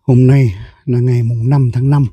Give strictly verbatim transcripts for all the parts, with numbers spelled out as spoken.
Hôm nay là ngày mùng năm tháng năm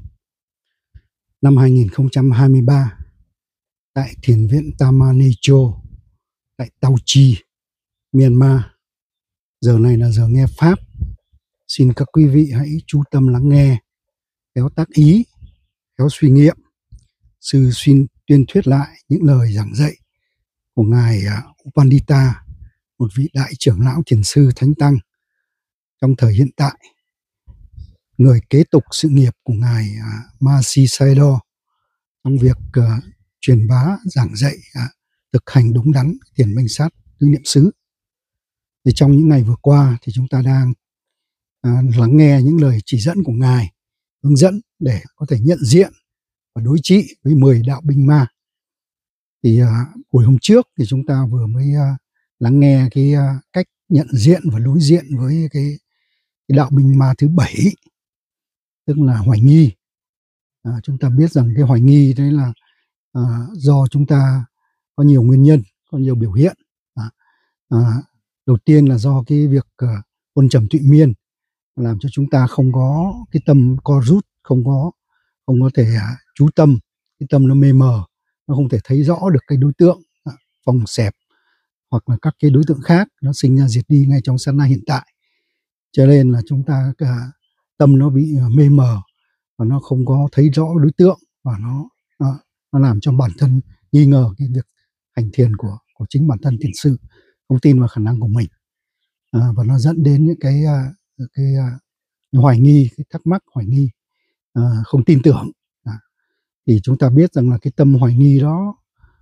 năm hai nghìn không trăm hai mươi ba tại Thiền viện Tamanecho tại Tao Chi, Myanmar. Giờ này là giờ nghe Pháp. Xin các quý vị hãy chú tâm lắng nghe, khéo tác ý, khéo suy nghiệm. Sư xuyên tuyên thuyết lại những lời giảng dạy của Ngài Upandita, một vị đại trưởng lão thiền sư thánh tăng trong thời hiện tại, người kế tục sự nghiệp của Ngài uh, Mahasi Sayadaw trong việc uh, truyền bá, giảng dạy, uh, thực hành đúng đắn thiền minh sát tứ niệm xứ. Thì trong những ngày vừa qua thì chúng ta đang uh, lắng nghe những lời chỉ dẫn của Ngài, hướng dẫn để có thể nhận diện và đối trị với mười đạo binh ma. Thì uh, buổi hôm trước thì chúng ta vừa mới uh, lắng nghe cái uh, cách nhận diện và đối diện với cái, cái đạo binh ma thứ bảy, tức là hoài nghi. À, chúng ta biết rằng cái hoài nghi đấy là à, do chúng ta có nhiều nguyên nhân, có nhiều biểu hiện. À, à, đầu tiên là do cái việc uh, ôn trầm tụy miên làm cho chúng ta không có cái tâm co rút, không có không có thể uh, chú tâm, cái tâm nó mê mờ, nó không thể thấy rõ được cái đối tượng uh, phòng xẹp hoặc là các cái đối tượng khác, nó sinh ra diệt đi ngay trong sát na hiện tại. Cho nên là chúng ta uh, tâm nó bị mê mờ và nó không có thấy rõ đối tượng, và nó nó, nó làm cho bản thân nghi ngờ cái việc hành thiền của của chính bản thân thiền sư, không tin vào khả năng của mình, à, và nó dẫn đến những cái cái, cái hoài nghi, cái thắc mắc, hoài nghi, à, không tin tưởng. À, thì chúng ta biết rằng là cái tâm hoài nghi đó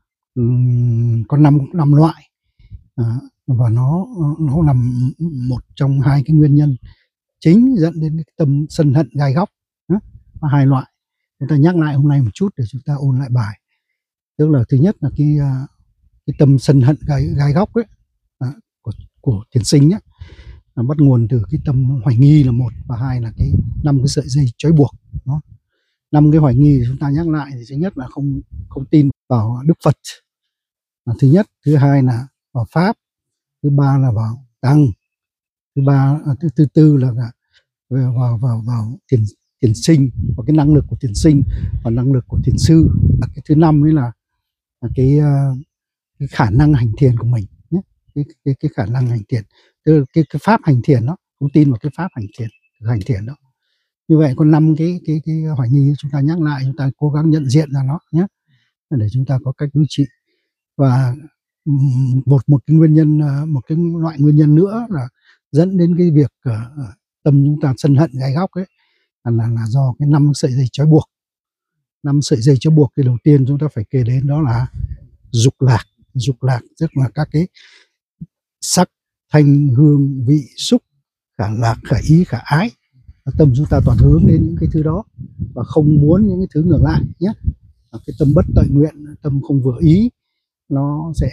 um, có năm năm loại, à, và nó nó nằm một trong hai cái nguyên nhân chính dẫn đến cái tâm sân hận gai góc. Có hai loại, chúng ta nhắc lại hôm nay một chút để chúng ta ôn lại bài. Tức là thứ nhất là cái cái tâm sân hận gai, gai góc ấy, à, của của thiền sinh ấy, là bắt nguồn từ cái tâm hoài nghi là một, và hai là cái năm cái sợi dây trói buộc. Đó, năm cái hoài nghi chúng ta nhắc lại thì thứ nhất là không không tin vào Đức Phật, là thứ nhất, thứ hai là vào Pháp, thứ ba là vào Tăng, thứ ba thứ thứ tư là vào vào vào, vào thiền thiền sinh và cái năng lực của thiền sinh và năng lực của thiền sư. Và cái thứ năm ấy là, là cái, cái khả năng hành thiền của mình nhé, cái, cái cái khả năng hành thiền, tức là cái, cái pháp hành thiền đó, không tin vào cái pháp hành thiền, hành thiền đó. Như vậy có năm cái cái cái hoài nghi, chúng ta nhắc lại, chúng ta cố gắng nhận diện ra nó nhé, để chúng ta có cách đối trị. Và một một cái nguyên nhân, một cái loại nguyên nhân nữa là dẫn đến cái việc uh, tâm chúng ta sân hận gai góc ấy, là là do cái năm sợi dây trói buộc. Năm sợi dây trói buộc thì đầu tiên chúng ta phải kể đến đó là dục lạc. Dục lạc tức là các cái sắc, thanh, hương, vị, xúc, khả lạc, khả ý, khả ái. Tâm chúng ta toàn hướng đến những cái thứ đó và không muốn những cái thứ ngược lại nhé. Cái tâm bất tội nguyện, tâm không vừa ý, nó sẽ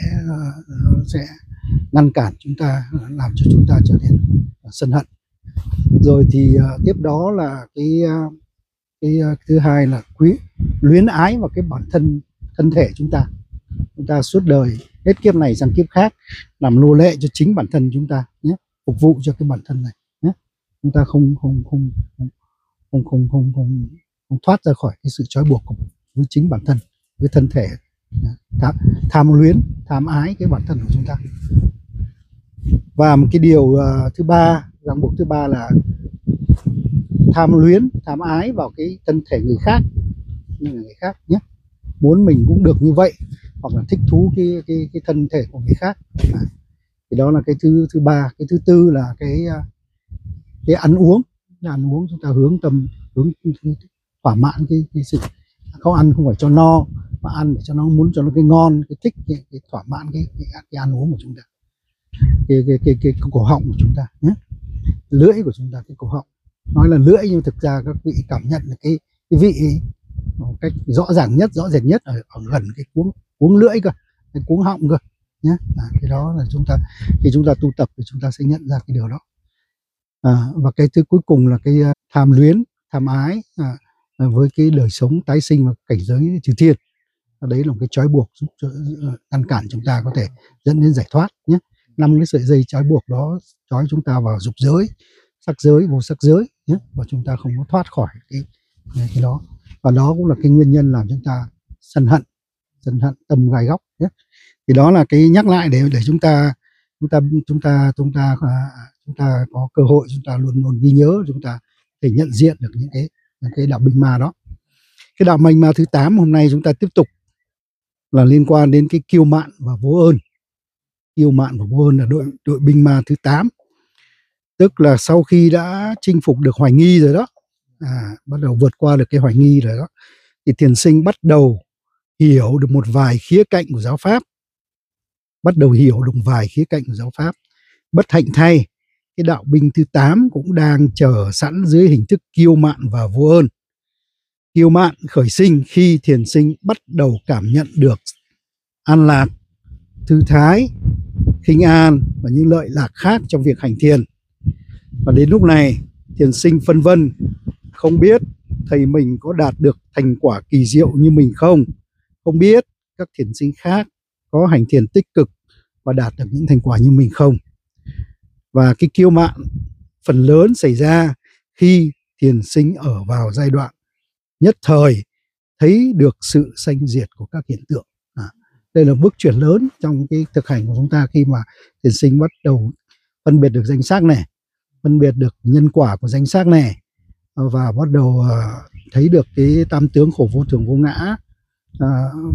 sẽ ngăn cản chúng ta, làm cho chúng ta trở nên sân hận. Rồi thì uh, tiếp đó là cái uh, cái uh, thứ hai là quý luyến ái vào cái bản thân thân thể chúng ta. Chúng ta suốt đời hết kiếp này sang kiếp khác làm nô lệ cho chính bản thân chúng ta nhé, phục vụ cho cái bản thân này nhé. Chúng ta không không không không không không không, không, không thoát ra khỏi cái sự trói buộc của, với chính bản thân, với thân thể. Tham, tham luyến, tham ái cái bản thân của chúng ta. Và một cái điều uh, thứ ba, ràng buộc thứ ba là tham luyến, tham ái vào cái thân thể người khác, như là người khác nhé, muốn mình cũng được như vậy, hoặc là thích thú cái cái cái thân thể của người khác. À, thì đó là cái thứ thứ ba. Cái thứ tư là cái cái ăn uống. Cái ăn uống chúng ta hướng tâm, hướng thỏa mãn cái cái sự không ăn không phải cho no, mà ăn để cho nó muốn cho nó cái ngon, cái thích, cái, cái thỏa mãn cái, cái cái ăn uống của chúng ta. Cái cái cái cái, cái cổ họng của chúng ta nhé, lưỡi của chúng ta, cái cổ họng. Nói là lưỡi nhưng thực ra các vị cảm nhận là cái cái vị ấy, một cách rõ ràng nhất, rõ rệt nhất ở, ở gần cái cuống cuống lưỡi cơ, cái cuống họng cơ nhé. À, cái đó là chúng ta, khi chúng ta tu tập thì chúng ta sẽ nhận ra cái điều đó. À, và cái thứ cuối cùng là cái tham luyến, tham ái à, với cái đời sống tái sinh và cảnh giới trừ thiên. Đấy là một cái trói buộc giúp cho ngăn cản chúng ta có thể dẫn đến giải thoát nhé. Năm cái sợi dây trói buộc đó trói chúng ta vào dục giới, sắc giới, vô sắc giới, nhé, và chúng ta không có thoát khỏi cái cái đó, và đó cũng là cái nguyên nhân làm chúng ta sân hận sân hận tâm gai góc nhé. Thì đó là cái nhắc lại để để chúng ta chúng ta chúng ta chúng ta chúng ta có cơ hội chúng ta luôn luôn ghi nhớ, chúng ta thể nhận diện được những cái những cái đạo binh ma đó. Cái đạo binh ma thứ tám hôm nay chúng ta tiếp tục là liên quan đến cái kiêu mạn và vô ơn. Kiêu mạn và vô ơn là đội đội binh ma thứ tám, tức là sau khi đã chinh phục được Hoài Nghi rồi đó, à, bắt đầu vượt qua được cái Hoài Nghi rồi đó, thì thiền sinh bắt đầu hiểu được một vài khía cạnh của giáo pháp, bắt đầu hiểu được một vài khía cạnh của giáo pháp. Bất hạnh thay, cái đạo binh thứ tám cũng đang chờ sẵn dưới hình thức kiêu mạn và vô ơn. Kiêu mạn khởi sinh khi thiền sinh bắt đầu cảm nhận được an lạc, thư thái, khinh an và những lợi lạc khác trong việc hành thiền. Và đến lúc này thiền sinh phân vân, không biết thầy mình có đạt được thành quả kỳ diệu như mình không, không biết các thiền sinh khác có hành thiền tích cực và đạt được những thành quả như mình không. Và cái kiêu mạn phần lớn xảy ra khi thiền sinh ở vào giai đoạn nhất thời thấy được sự sanh diệt của các hiện tượng. À, đây là bước chuyển lớn trong cái thực hành của chúng ta, khi mà thiền sinh bắt đầu phân biệt được danh sắc này, phân biệt được nhân quả của danh sắc này, và bắt đầu uh, thấy được cái tam tướng khổ vô thường vô ngã, uh,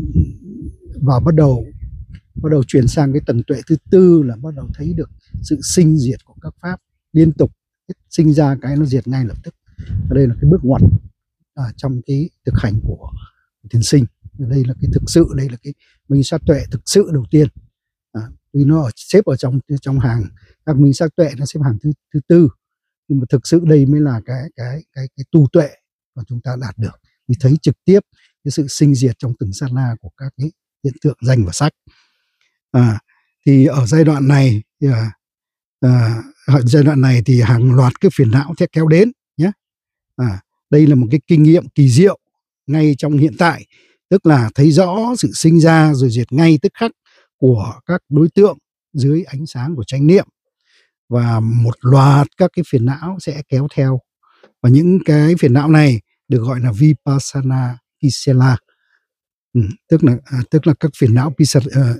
và bắt đầu bắt đầu chuyển sang cái tầng tuệ thứ tư là bắt đầu thấy được sự sinh diệt của các pháp liên tục, sinh ra cái nó diệt ngay lập tức. Ở đây là cái bước ngoặt à, trong cái thực hành của thiền sinh. Đây là cái thực sự, đây là cái minh sát tuệ thực sự đầu tiên. À, vì nó ở, xếp ở trong trong hàng các minh sát tuệ, nó xếp hàng thứ thứ tư, nhưng mà thực sự đây mới là cái cái cái cái tu tuệ mà chúng ta đạt được, vì thấy trực tiếp cái sự sinh diệt trong từng sát na của các cái hiện tượng danh và sắc. À, thì ở giai đoạn này thì, à, à, giai đoạn này thì hàng loạt cái phiền não sẽ kéo đến nhé. À, đây là một cái kinh nghiệm kỳ diệu ngay trong hiện tại, tức là thấy rõ sự sinh ra rồi diệt ngay tức khắc của các đối tượng dưới ánh sáng của chánh niệm, và một loạt các cái phiền não sẽ kéo theo, và những cái phiền não này được gọi là vipassana kisela, ừ, tức là à, tức là các phiền não uh,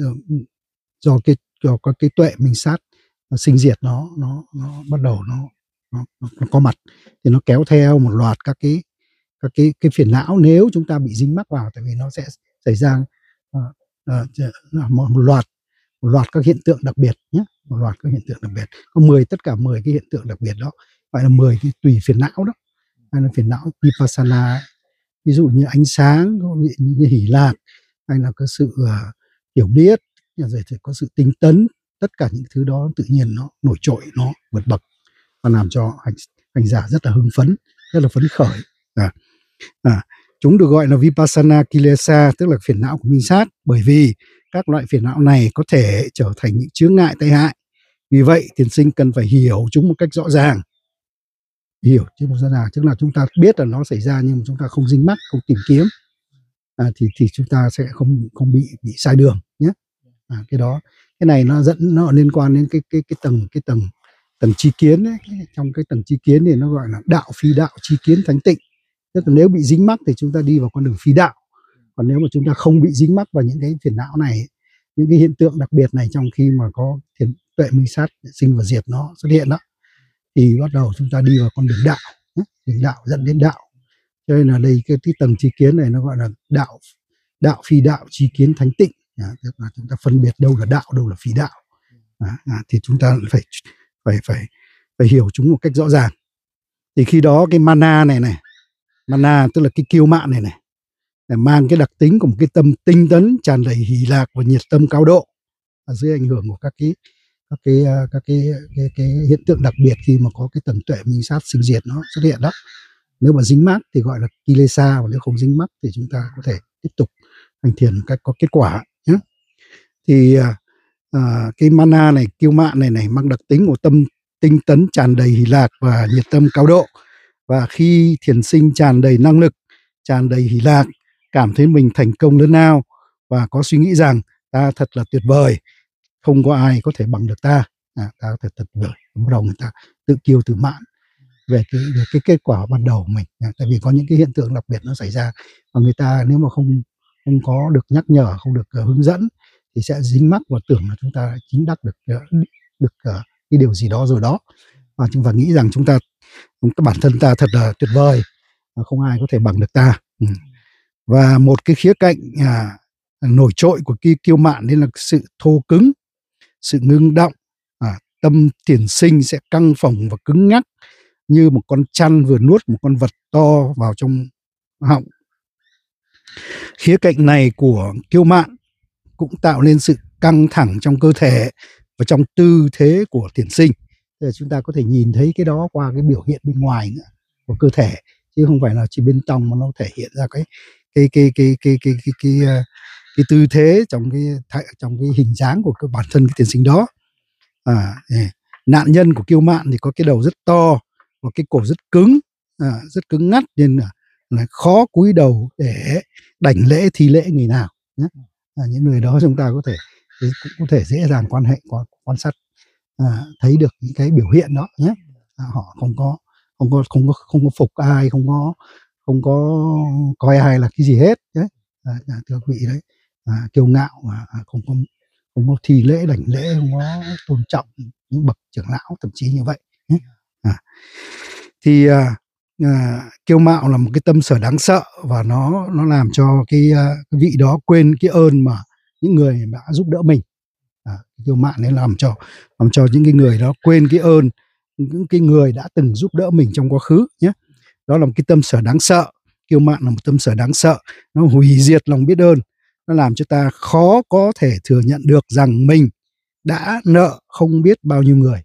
do cái do có cái tuệ minh sát sinh diệt nó nó nó bắt đầu nó nó, nó có mặt, thì nó kéo theo một loạt các cái các cái cái phiền não nếu chúng ta bị dính mắc vào, tại vì nó sẽ xảy ra uh, uh, một, một loạt một loạt các hiện tượng đặc biệt nhé, một loạt các hiện tượng đặc biệt, có mười tất cả mười cái hiện tượng đặc biệt đó, gọi là mười cái tùy phiền não đó, hay là phiền não vipassana, ví dụ như ánh sáng, như hỷ lạc, hay là có sự uh, hiểu biết, rồi thì có sự tinh tấn, tất cả những thứ đó tự nhiên nó nổi trội, nó vượt bậc và làm cho hành, hành giả rất là hưng phấn, rất là phấn khởi. À, à, chúng được gọi là vipassana kilesa, tức là phiền não của minh sát, bởi vì các loại phiền não này có thể trở thành những chướng ngại tai hại. Vì vậy thiền sinh cần phải hiểu chúng một cách rõ ràng, hiểu chứ một rõ ràng, tức là chúng ta biết là nó xảy ra nhưng mà chúng ta không dính mắc, không tìm kiếm, à, thì thì chúng ta sẽ không không bị bị sai đường nhé. À, cái đó, cái này nó dẫn nó liên quan đến cái cái cái tầng cái tầng tầng tri kiến ấy. Trong cái tầng tri kiến thì nó gọi là đạo phi đạo tri kiến thánh tịnh, tức là nếu bị dính mắc thì chúng ta đi vào con đường phi đạo, còn nếu mà chúng ta không bị dính mắc vào những cái phiền não này, những cái hiện tượng đặc biệt này, trong khi mà có thiền tuệ minh sát sinh và diệt nó xuất hiện đó, thì bắt đầu chúng ta đi vào con đường đạo, đường đạo dẫn đến đạo. Cho nên là đây cái, cái tầng tri kiến này nó gọi là đạo đạo phi đạo tri kiến thánh tịnh. À, tức là chúng ta phân biệt đâu là đạo, đâu là phi đạo. À, à, thì chúng ta phải phải phải phải hiểu chúng một cách rõ ràng. Thì khi đó cái mana này này, mana tức là cái kiêu mạn này này, để mang cái đặc tính của một cái tâm tinh tấn, tràn đầy hỷ lạc và nhiệt tâm cao độ, ở dưới ảnh hưởng của các cái các cái các cái cái, cái hiện tượng đặc biệt khi mà có cái tầng tuệ minh sát sinh diệt nó xuất hiện đó. Nếu mà dính mắc thì gọi là kilesa, và nếu không dính mắc thì chúng ta có thể tiếp tục hành thiền một cách có kết quả nhé. Thì à, cái mana này, kiêu mạn này này mang đặc tính của tâm tinh tấn, tràn đầy hỷ lạc và nhiệt tâm cao độ. Và khi thiền sinh tràn đầy năng lực, tràn đầy hỷ lạc, cảm thấy mình thành công lớn lao và có suy nghĩ rằng ta thật là tuyệt vời, không có ai có thể bằng được ta, à, ta thật tuyệt vời, bắt đầu người ta tự kiêu tự mạn, về cái về cái kết quả ban đầu của mình. Tại vì có những cái hiện tượng đặc biệt nó xảy ra và người ta nếu mà không không có được nhắc nhở, không được uh, hướng dẫn thì sẽ dính mắc và tưởng là chúng ta chính đắc được uh, được uh, cái điều gì đó rồi đó, và chúng ta nghĩ rằng chúng ta chúng ta bản thân ta thật là tuyệt vời, không ai có thể bằng được ta. Ừ. Và một cái khía cạnh à, nổi trội của cái kiêu mạn nên là sự thô cứng, sự ngưng động, à, tâm thiền sinh sẽ căng phồng và cứng ngắc như một con chăn vừa nuốt một con vật to vào trong họng. Khía cạnh này của kiêu mạn cũng tạo nên sự căng thẳng trong cơ thể và trong tư thế của thiền sinh. Thì chúng ta có thể nhìn thấy cái đó qua cái biểu hiện bên ngoài nữa của cơ thể, chứ không phải là chỉ bên trong mà nó thể hiện ra cái cái cái cái cái cái cái cái, cái, cái tư thế trong cái trong cái hình dáng của cái bản thân cái thiền sinh đó. À, nạn nhân của kiêu mạn thì có cái đầu rất to và cái cổ rất cứng, à, rất cứng ngắt nên là, là khó cúi đầu để đảnh lễ thi lễ người nào nhé. À, những người đó chúng ta có thể cũng có thể dễ dàng quan hệ quan, quan sát à, thấy được những cái biểu hiện đó nhé. À, họ không có không có không có không có phục ai, không có không có coi ai là cái gì hết đấy. À, thưa quý vị đấy, à, kiêu ngạo mà à, không có không có thi lễ đảnh lễ, không có tôn trọng những bậc trưởng lão, thậm chí như vậy nhé. À, thì à, à, kiêu mạo là một cái tâm sở đáng sợ và nó nó làm cho cái, cái vị đó quên cái ơn mà những người đã giúp đỡ mình. À, kiêu mạn nên làm cho làm cho những cái người đó quên cái ơn những cái người đã từng giúp đỡ mình trong quá khứ nhé. Đó là một cái tâm sở đáng sợ. Kiêu mạn là một tâm sở đáng sợ, nó hủy diệt lòng biết ơn, nó làm cho ta khó có thể thừa nhận được rằng mình đã nợ không biết bao nhiêu người,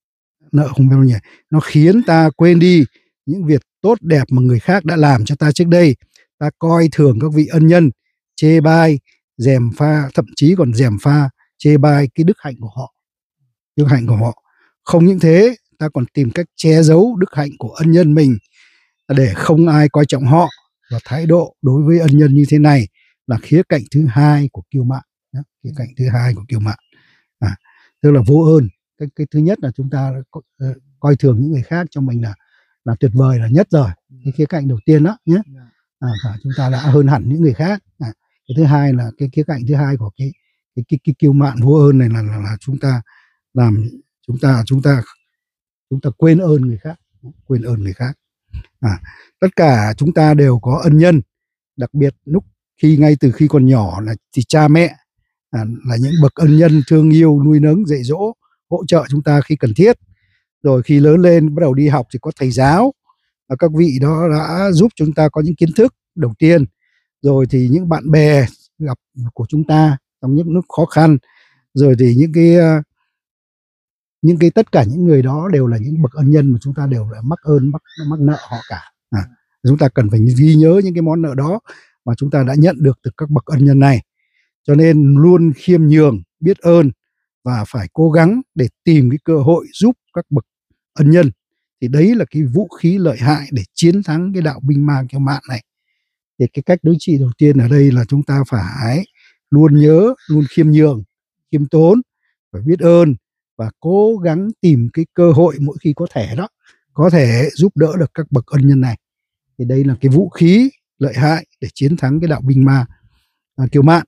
nợ không biết bao nhiêu người. Nó khiến ta quên đi những việc tốt đẹp mà người khác đã làm cho ta trước đây. Ta coi thường các vị ân nhân, chê bai, gièm pha, thậm chí còn gièm pha, chê bai cái đức hạnh của họ, đức hạnh của họ. Không những thế, ta còn tìm cách che giấu đức hạnh của ân nhân mình để không ai coi trọng họ. Và thái độ đối với ân nhân như thế này là khía cạnh thứ hai của kiêu mạn. Khía cạnh thứ hai của kiêu mạn, à, tức là vô ơn. Cái, cái thứ nhất là chúng ta coi thường những người khác cho mình là là tuyệt vời là nhất rồi. Cái khía cạnh đầu tiên đó nhé, à, chúng ta đã hơn hẳn những người khác. À, cái thứ hai là cái khía cạnh thứ hai của cái cái cái, cái kiêu mạn vô ơn này là, là là chúng ta làm chúng ta chúng ta chúng ta quên ơn người khác, quên ơn người khác. À, tất cả chúng ta đều có ân nhân, đặc biệt lúc khi ngay từ khi còn nhỏ là thì cha mẹ à, là những bậc ân nhân thương yêu, nuôi nấng, dạy dỗ, hỗ trợ chúng ta khi cần thiết. Rồi khi lớn lên bắt đầu đi học thì có thầy giáo, và các vị đó đã giúp chúng ta có những kiến thức đầu tiên. Rồi thì những bạn bè gặp của chúng ta trong những lúc khó khăn, rồi thì những cái những cái tất cả những người đó đều là những bậc ân nhân mà chúng ta đều là mắc ơn, mắc mắc nợ họ cả. À, chúng ta cần phải ghi nhớ những cái món nợ đó mà chúng ta đã nhận được từ các bậc ân nhân này. Cho nên luôn khiêm nhường, biết ơn và phải cố gắng để tìm cái cơ hội giúp các bậc ân nhân. Thì đấy là cái vũ khí lợi hại để chiến thắng cái đạo binh ma kiêu mạn này. Thì cái cách đối trị đầu tiên ở đây là chúng ta phải luôn nhớ, luôn khiêm nhường, khiêm tốn, phải biết ơn và cố gắng tìm cái cơ hội mỗi khi có thể đó, có thể giúp đỡ được các bậc ân nhân này. Thì đây là cái vũ khí lợi hại để chiến thắng cái đạo binh ma à, kiêu mạn.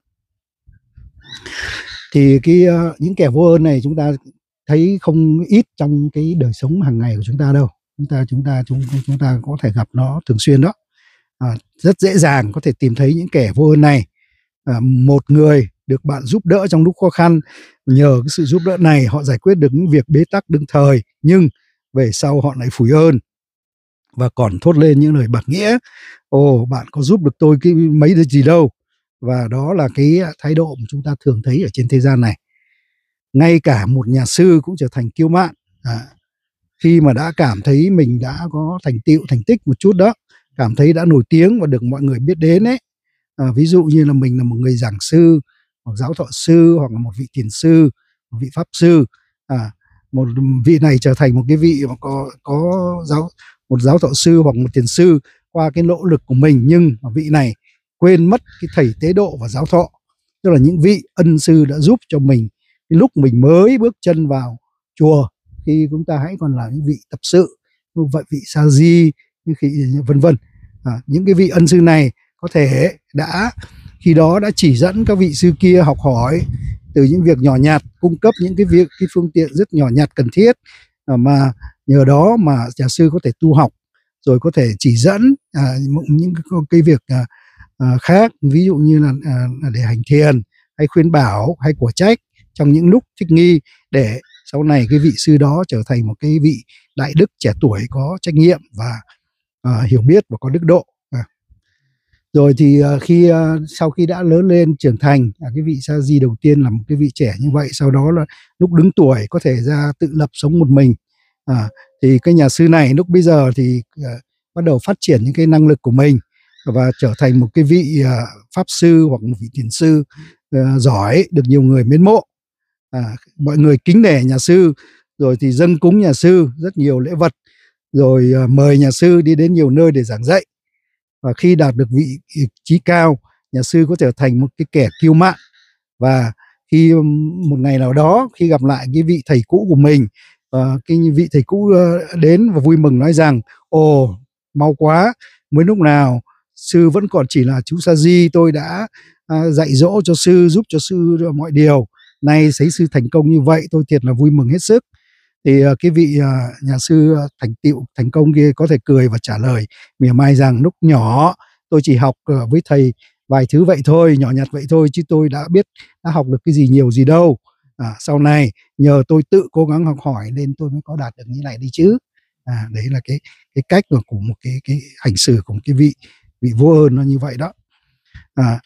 Thì cái uh, những kẻ vô ơn này chúng ta thấy không ít trong cái đời sống hàng ngày của chúng ta đâu. Chúng ta chúng ta chúng chúng ta có thể gặp nó thường xuyên đó. À, rất dễ dàng có thể tìm thấy những kẻ vô ơn này. À, một người được bạn giúp đỡ trong lúc khó khăn, nhờ cái sự giúp đỡ này họ giải quyết được những việc bế tắc đương thời, nhưng về sau họ lại phủi ơn và còn thốt lên những lời bạc nghĩa. Ồ, bạn có giúp được tôi cái mấy cái gì đâu. Và đó là cái thái độ mà chúng ta thường thấy ở trên thế gian này. Ngay cả một nhà sư cũng trở thành kiêu mạn. À, khi mà đã cảm thấy mình đã có thành tựu, thành tích một chút đó, cảm thấy đã nổi tiếng và được mọi người biết đến ấy. À, ví dụ như là mình là một người giảng sư, hoặc giáo thọ sư, hoặc là một vị thiền sư, một vị pháp sư. À, một vị này trở thành một cái vị mà có có giáo một giáo thọ sư hoặc một thiền sư qua cái nỗ lực của mình, nhưng mà vị này quên mất cái thầy tế độ và giáo thọ, tức là những vị ân sư đã giúp cho mình cái lúc mình mới bước chân vào chùa, khi chúng ta hãy còn là những vị tập sự, vậy vị sa di, vân vân. À, những cái vị ân sư này có thể đã khi đó đã chỉ dẫn các vị sư kia học hỏi từ những việc nhỏ nhặt, cung cấp những cái việc cái phương tiện rất nhỏ nhặt cần thiết, à, mà nhờ đó mà nhà sư có thể tu học, rồi có thể chỉ dẫn à, những cái, cái việc à, à, khác, ví dụ như là à, để hành thiền hay khuyên bảo hay của trách trong những lúc thích nghi, để sau này cái vị sư đó trở thành một cái vị đại đức trẻ tuổi có trách nhiệm và à, hiểu biết và có đức độ. À. Rồi thì à, khi à, sau khi đã lớn lên trưởng thành, à, cái vị sa di đầu tiên là một cái vị trẻ như vậy, sau đó là lúc đứng tuổi có thể ra tự lập sống một mình. À, thì cái nhà sư này lúc bây giờ thì à, bắt đầu phát triển những cái năng lực của mình và trở thành một cái vị à, pháp sư hoặc một vị thiền sư à, giỏi, được nhiều người mến mộ. À, mọi người kính nể nhà sư, rồi thì dâng cúng nhà sư rất nhiều lễ vật, rồi à, mời nhà sư đi đến nhiều nơi để giảng dạy. Và khi đạt được vị trí cao, nhà sư có trở thành một cái kẻ kiêu mạn, và khi một ngày nào đó khi gặp lại cái vị thầy cũ của mình, uh, cái vị thầy cũ uh, đến và vui mừng nói rằng: ồ, mau quá, mới lúc nào sư vẫn còn chỉ là chú sa di, tôi đã uh, dạy dỗ cho sư, giúp cho sư mọi điều, nay thấy sư thành công như vậy, tôi thiệt là vui mừng hết sức. Thì uh, cái vị uh, nhà sư uh, thành tựu thành công kia có thể cười và trả lời mỉa mai rằng: lúc nhỏ tôi chỉ học uh, với thầy vài thứ vậy thôi, nhỏ nhặt vậy thôi, chứ tôi đã biết đã học được cái gì nhiều gì đâu. À, sau này nhờ tôi tự cố gắng học hỏi nên tôi mới có đạt được như này đi chứ. À, đấy là cái cái cách của một cái cái hành xử của một cái vị vị vô ơn nó như vậy đó. À,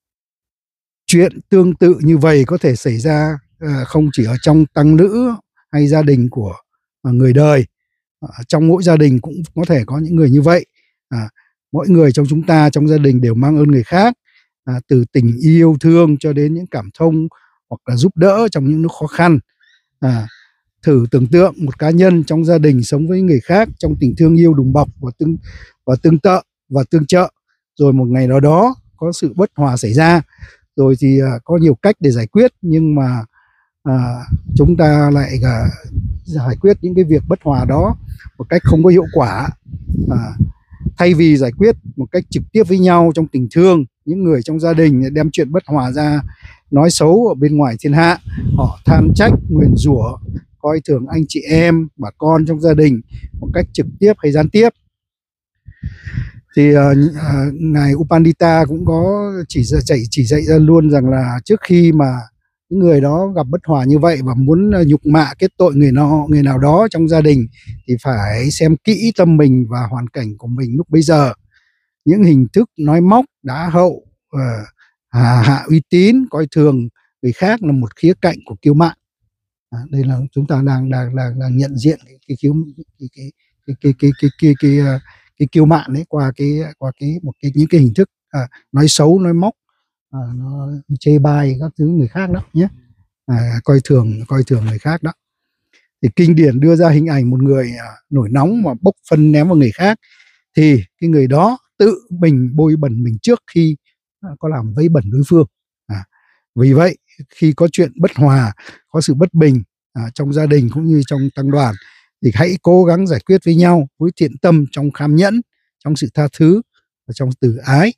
chuyện tương tự như vậy có thể xảy ra à, không chỉ ở trong tăng nữ hay gia đình của à, người đời. À, trong mỗi gia đình cũng có thể có những người như vậy. À, mỗi người trong chúng ta trong gia đình đều mang ơn người khác, à, từ tình yêu thương cho đến những cảm thông hoặc là giúp đỡ trong những lúc khó khăn. À, thử tưởng tượng một cá nhân trong gia đình sống với người khác trong tình thương yêu đùm bọc và tương và tương tự và tương trợ, rồi một ngày nào đó có sự bất hòa xảy ra, rồi thì à, có nhiều cách để giải quyết, nhưng mà à, chúng ta lại à, giải quyết những cái việc bất hòa đó một cách không có hiệu quả. À, thay vì giải quyết một cách trực tiếp với nhau trong tình thương, những người trong gia đình đem chuyện bất hòa ra nói xấu ở bên ngoài thiên hạ, họ than trách, nguyền rủa, coi thường anh chị em, bà con trong gia đình một cách trực tiếp hay gián tiếp. Thì uh, uh, ngài Upandita cũng có chỉ dạy chỉ dạy ra luôn rằng là trước khi mà những người đó gặp bất hòa như vậy và muốn nhục mạ kết tội người nào người nào đó trong gia đình, thì phải xem kỹ tâm mình và hoàn cảnh của mình lúc bấy giờ. Những hình thức nói móc, đá hậu, uh, hạ, hạ uy tín, coi thường người khác là một khía cạnh của kiêu mạn. À, đây là chúng ta đang đang đang, đang nhận diện cái cái cái cái cái cái cái cái cái, cái, cái, cái cái kiêu mạn đấy qua cái qua cái một cái những cái hình thức à, nói xấu, nói móc, à, nó chê bai các thứ người khác đó nhé, à, coi thường coi thường người khác đó. Thì kinh điển đưa ra hình ảnh một người à, nổi nóng mà bốc phân ném vào người khác, thì cái người đó tự mình bôi bẩn mình trước khi à, có làm vấy bẩn đối phương. À, vì vậy khi có chuyện bất hòa, có sự bất bình à, trong gia đình cũng như trong tăng đoàn, thì hãy cố gắng giải quyết với nhau với thiện tâm, trong kham nhẫn, trong sự tha thứ và trong từ ái.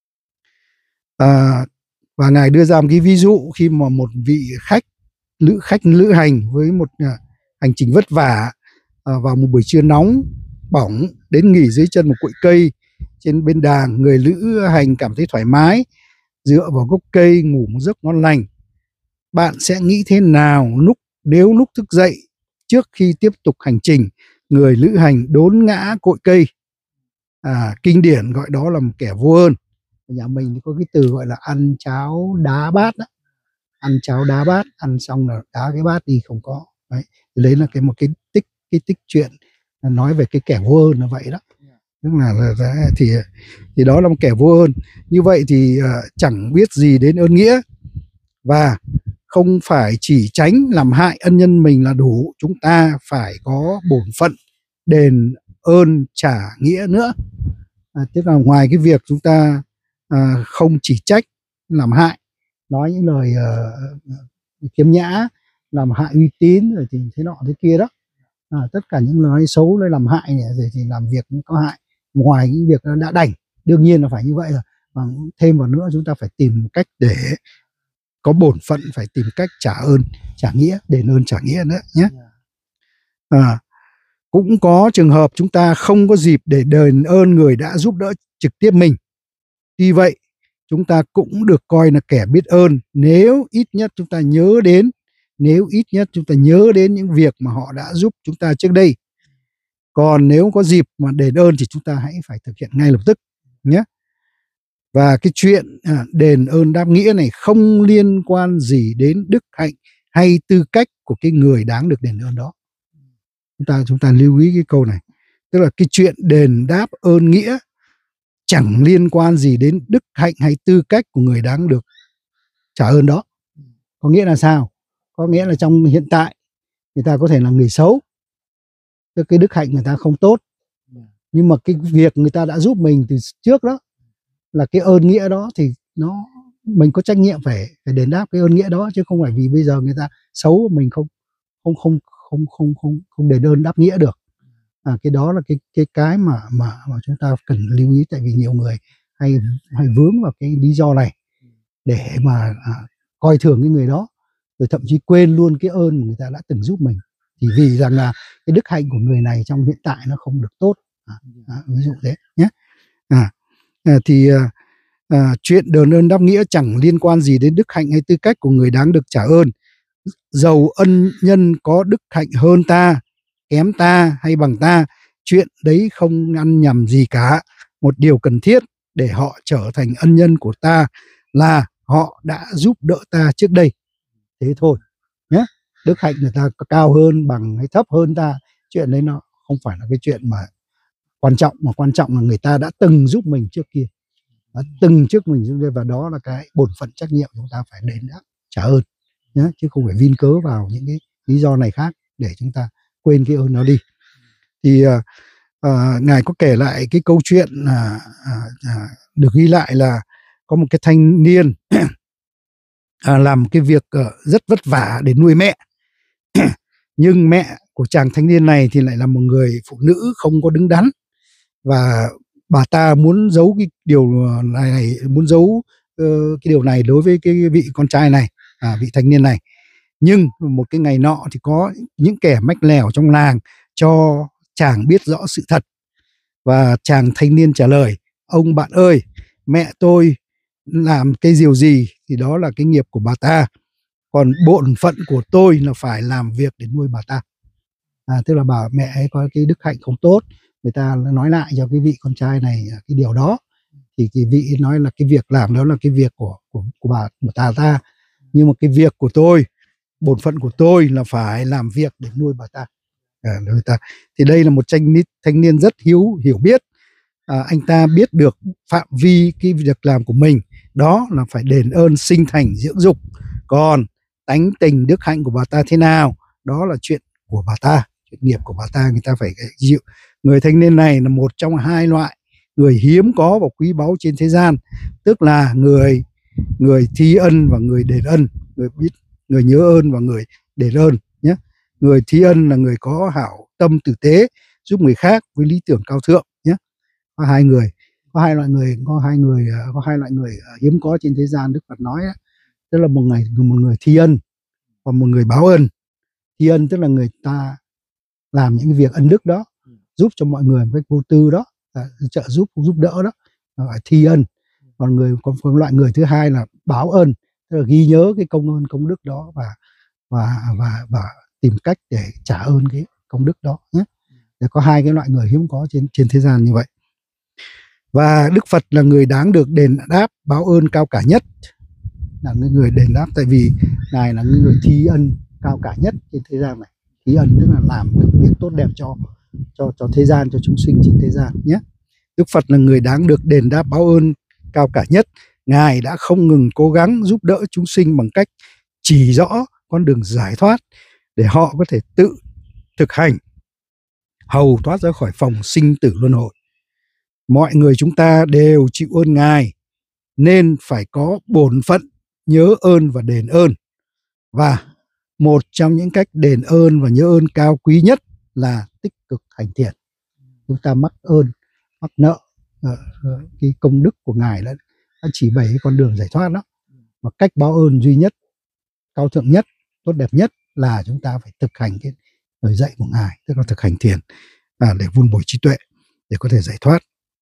À, và ngài đưa ra một cái ví dụ khi mà một vị khách lữ khách lữ hành với một à, hành trình vất vả à, vào một buổi trưa nóng bỏng đến nghỉ dưới chân một cội cây trên bên đàng. Người lữ hành cảm thấy thoải mái, dựa vào gốc cây ngủ một giấc ngon lành. Bạn sẽ nghĩ thế nào lúc nếu lúc thức dậy trước khi tiếp tục hành trình, người lữ hành đốn ngã cội cây? À, kinh điển gọi đó là một kẻ vô ơn. Ở nhà mình thì có cái từ gọi là ăn cháo đá bát đó. Ăn cháo đá bát, ăn xong là đá cái bát đi không có. Đấy, đấy là cái một cái tích cái tích chuyện nói về cái kẻ vô ơn là vậy đó. Tức là, là, là thì thì đó là một kẻ vô ơn. Như vậy thì uh, chẳng biết gì đến ơn nghĩa, và không phải chỉ tránh làm hại ân nhân mình là đủ, chúng ta phải có bổn phận đền ơn trả nghĩa nữa. À, tức là ngoài cái việc chúng ta à, không chỉ trách làm hại, nói những lời uh, khiếm nhã, làm hại uy tín rồi thì thế nọ thế kia đó, À, tất cả những lời xấu, lời làm hại này rồi thì làm việc cũng có hại, ngoài những việc nó đã đành, đương nhiên là phải như vậy rồi. Và thêm vào nữa chúng ta phải tìm một cách để có bổn phận, phải tìm cách trả ơn, trả nghĩa, đền ơn trả nghĩa nữa nhé. À, cũng có trường hợp chúng ta không có dịp để đền ơn người đã giúp đỡ trực tiếp mình. Tuy vậy, chúng ta cũng được coi là kẻ biết ơn nếu ít nhất chúng ta nhớ đến, nếu ít nhất chúng ta nhớ đến những việc mà họ đã giúp chúng ta trước đây. Còn nếu có dịp mà đền ơn thì chúng ta hãy phải thực hiện ngay lập tức nhé. Và cái chuyện à, đền ơn đáp nghĩa này không liên quan gì đến đức hạnh hay tư cách của cái người đáng được đền ơn đó. Chúng ta chúng ta lưu ý cái câu này, tức là cái chuyện đền đáp ơn nghĩa chẳng liên quan gì đến đức hạnh hay tư cách của người đáng được trả ơn đó. Có nghĩa là sao? Có nghĩa là trong hiện tại người ta có thể là người xấu, tức cái đức hạnh người ta không tốt, nhưng mà cái việc người ta đã giúp mình từ trước đó là cái ơn nghĩa đó thì nó mình có trách nhiệm phải phải đền đáp cái ơn nghĩa đó, chứ không phải vì bây giờ người ta xấu mình không không không không không không không đền ơn đáp nghĩa được. À, cái đó là cái cái cái mà mà mà chúng ta cần lưu ý, tại vì nhiều người hay hay vướng vào cái lý do này để mà à, coi thường cái người đó, rồi thậm chí quên luôn cái ơn mà người ta đã từng giúp mình, chỉ vì rằng là cái đức hạnh của người này trong hiện tại nó không được tốt. À, à, ví dụ thế nhé. À, à thì à, à, chuyện đền ơn đáp nghĩa chẳng liên quan gì đến đức hạnh hay tư cách của người đáng được trả ơn. Dầu ân nhân có đức hạnh hơn ta, kém ta hay bằng ta, chuyện đấy không ăn nhầm gì cả. Một điều cần thiết để họ trở thành ân nhân của ta là họ đã giúp đỡ ta trước đây. Thế thôi nhé. Đức hạnh người ta cao hơn, bằng hay thấp hơn ta, chuyện đấy nó không phải là cái chuyện mà quan trọng, mà quan trọng là người ta đã từng giúp mình trước kia, đã từng trước mình trước kia, và đó là cái bổn phận trách nhiệm chúng ta phải đền đáp trả ơn nhé, chứ không phải vin cớ vào những cái lý do này khác để chúng ta quên cái ơn nó đi. Thì à, à, ngài có kể lại cái câu chuyện à, à, à, được ghi lại là có một cái thanh niên à, làm cái việc uh, rất vất vả để nuôi mẹ. Nhưng mẹ của chàng thanh niên này thì lại là một người phụ nữ không có đứng đắn, và bà ta muốn giấu cái điều này, này muốn giấu uh, cái điều này đối với cái vị con trai này, à, vị thanh niên này. Nhưng một cái ngày nọ thì có những kẻ mách lèo trong làng cho chàng biết rõ sự thật, và chàng thanh niên trả lời: ông bạn ơi, mẹ tôi làm cái điều gì thì đó là cái nghiệp của bà ta, còn bổn phận của tôi là phải làm việc để nuôi bà ta. À, tức là bà mẹ ấy có cái đức hạnh không tốt, người ta nói lại cho cái vị con trai này cái điều đó, thì cái vị nói là cái việc làm đó là cái việc của của, của bà của ta ta, nhưng mà cái việc của tôi, bổn phận của tôi là phải làm việc để nuôi bà ta. À, người ta thì đây là một thanh niên thanh niên rất hiếu hiểu biết. À, anh ta biết được phạm vi cái việc làm của mình đó là phải đền ơn sinh thành dưỡng dục, còn tánh tình đức hạnh của bà ta thế nào đó là chuyện của bà ta, chuyện nghiệp của bà ta, người ta phải chịu. Người thanh niên này là một trong hai loại người hiếm có và quý báu trên thế gian, tức là người người thi ân và người đền ân, người biết người nhớ ơn và người đền ơn nhé. Người thi ân là người có hảo tâm tử tế, giúp người khác với lý tưởng cao thượng nhé. Có hai người, có hai loại người, có hai người, có hai loại người hiếm có trên thế gian. Đức Phật nói tức là một người một người thi ân và một người báo ân. Thi ân tức là người ta làm những việc ân đức đó, giúp cho mọi người một cách vô tư đó, trợ giúp giúp đỡ đó, gọi thi ân. Còn người còn loại người thứ hai là báo ân, tức là ghi nhớ cái công ơn công đức đó và và và và tìm cách để trả ơn cái công đức đó nhé. Để có hai cái loại người hiếm có trên trên thế gian như vậy. Và Đức Phật là người đáng được đền đáp báo ơn cao cả nhất, là người đền đáp, tại vì ngài là người thi ân cao cả nhất trên thế gian này. Thi ân tức là làm được việc tốt đẹp cho cho cho thế gian, cho chúng sinh trên thế gian nhé. Đức Phật là người đáng được đền đáp báo ơn cao cả nhất. Ngài đã không ngừng cố gắng giúp đỡ chúng sinh bằng cách chỉ rõ con đường giải thoát để họ có thể tự thực hành hầu thoát ra khỏi phòng sinh tử luân hồi. Mọi người chúng ta đều chịu ơn Ngài nên phải có bổn phận nhớ ơn và đền ơn. Và một trong những cách đền ơn và nhớ ơn cao quý nhất là tích cực hành thiện. Chúng ta mắc ơn, mắc nợ uh, cái công đức của Ngài đã, đã chỉ bày cái con đường giải thoát đó. Và cách báo ơn duy nhất, cao thượng nhất, tốt đẹp nhất là chúng ta phải thực hành cái lời dạy của Ngài, tức là thực hành thiền à, để vun bồi trí tuệ, để có thể giải thoát.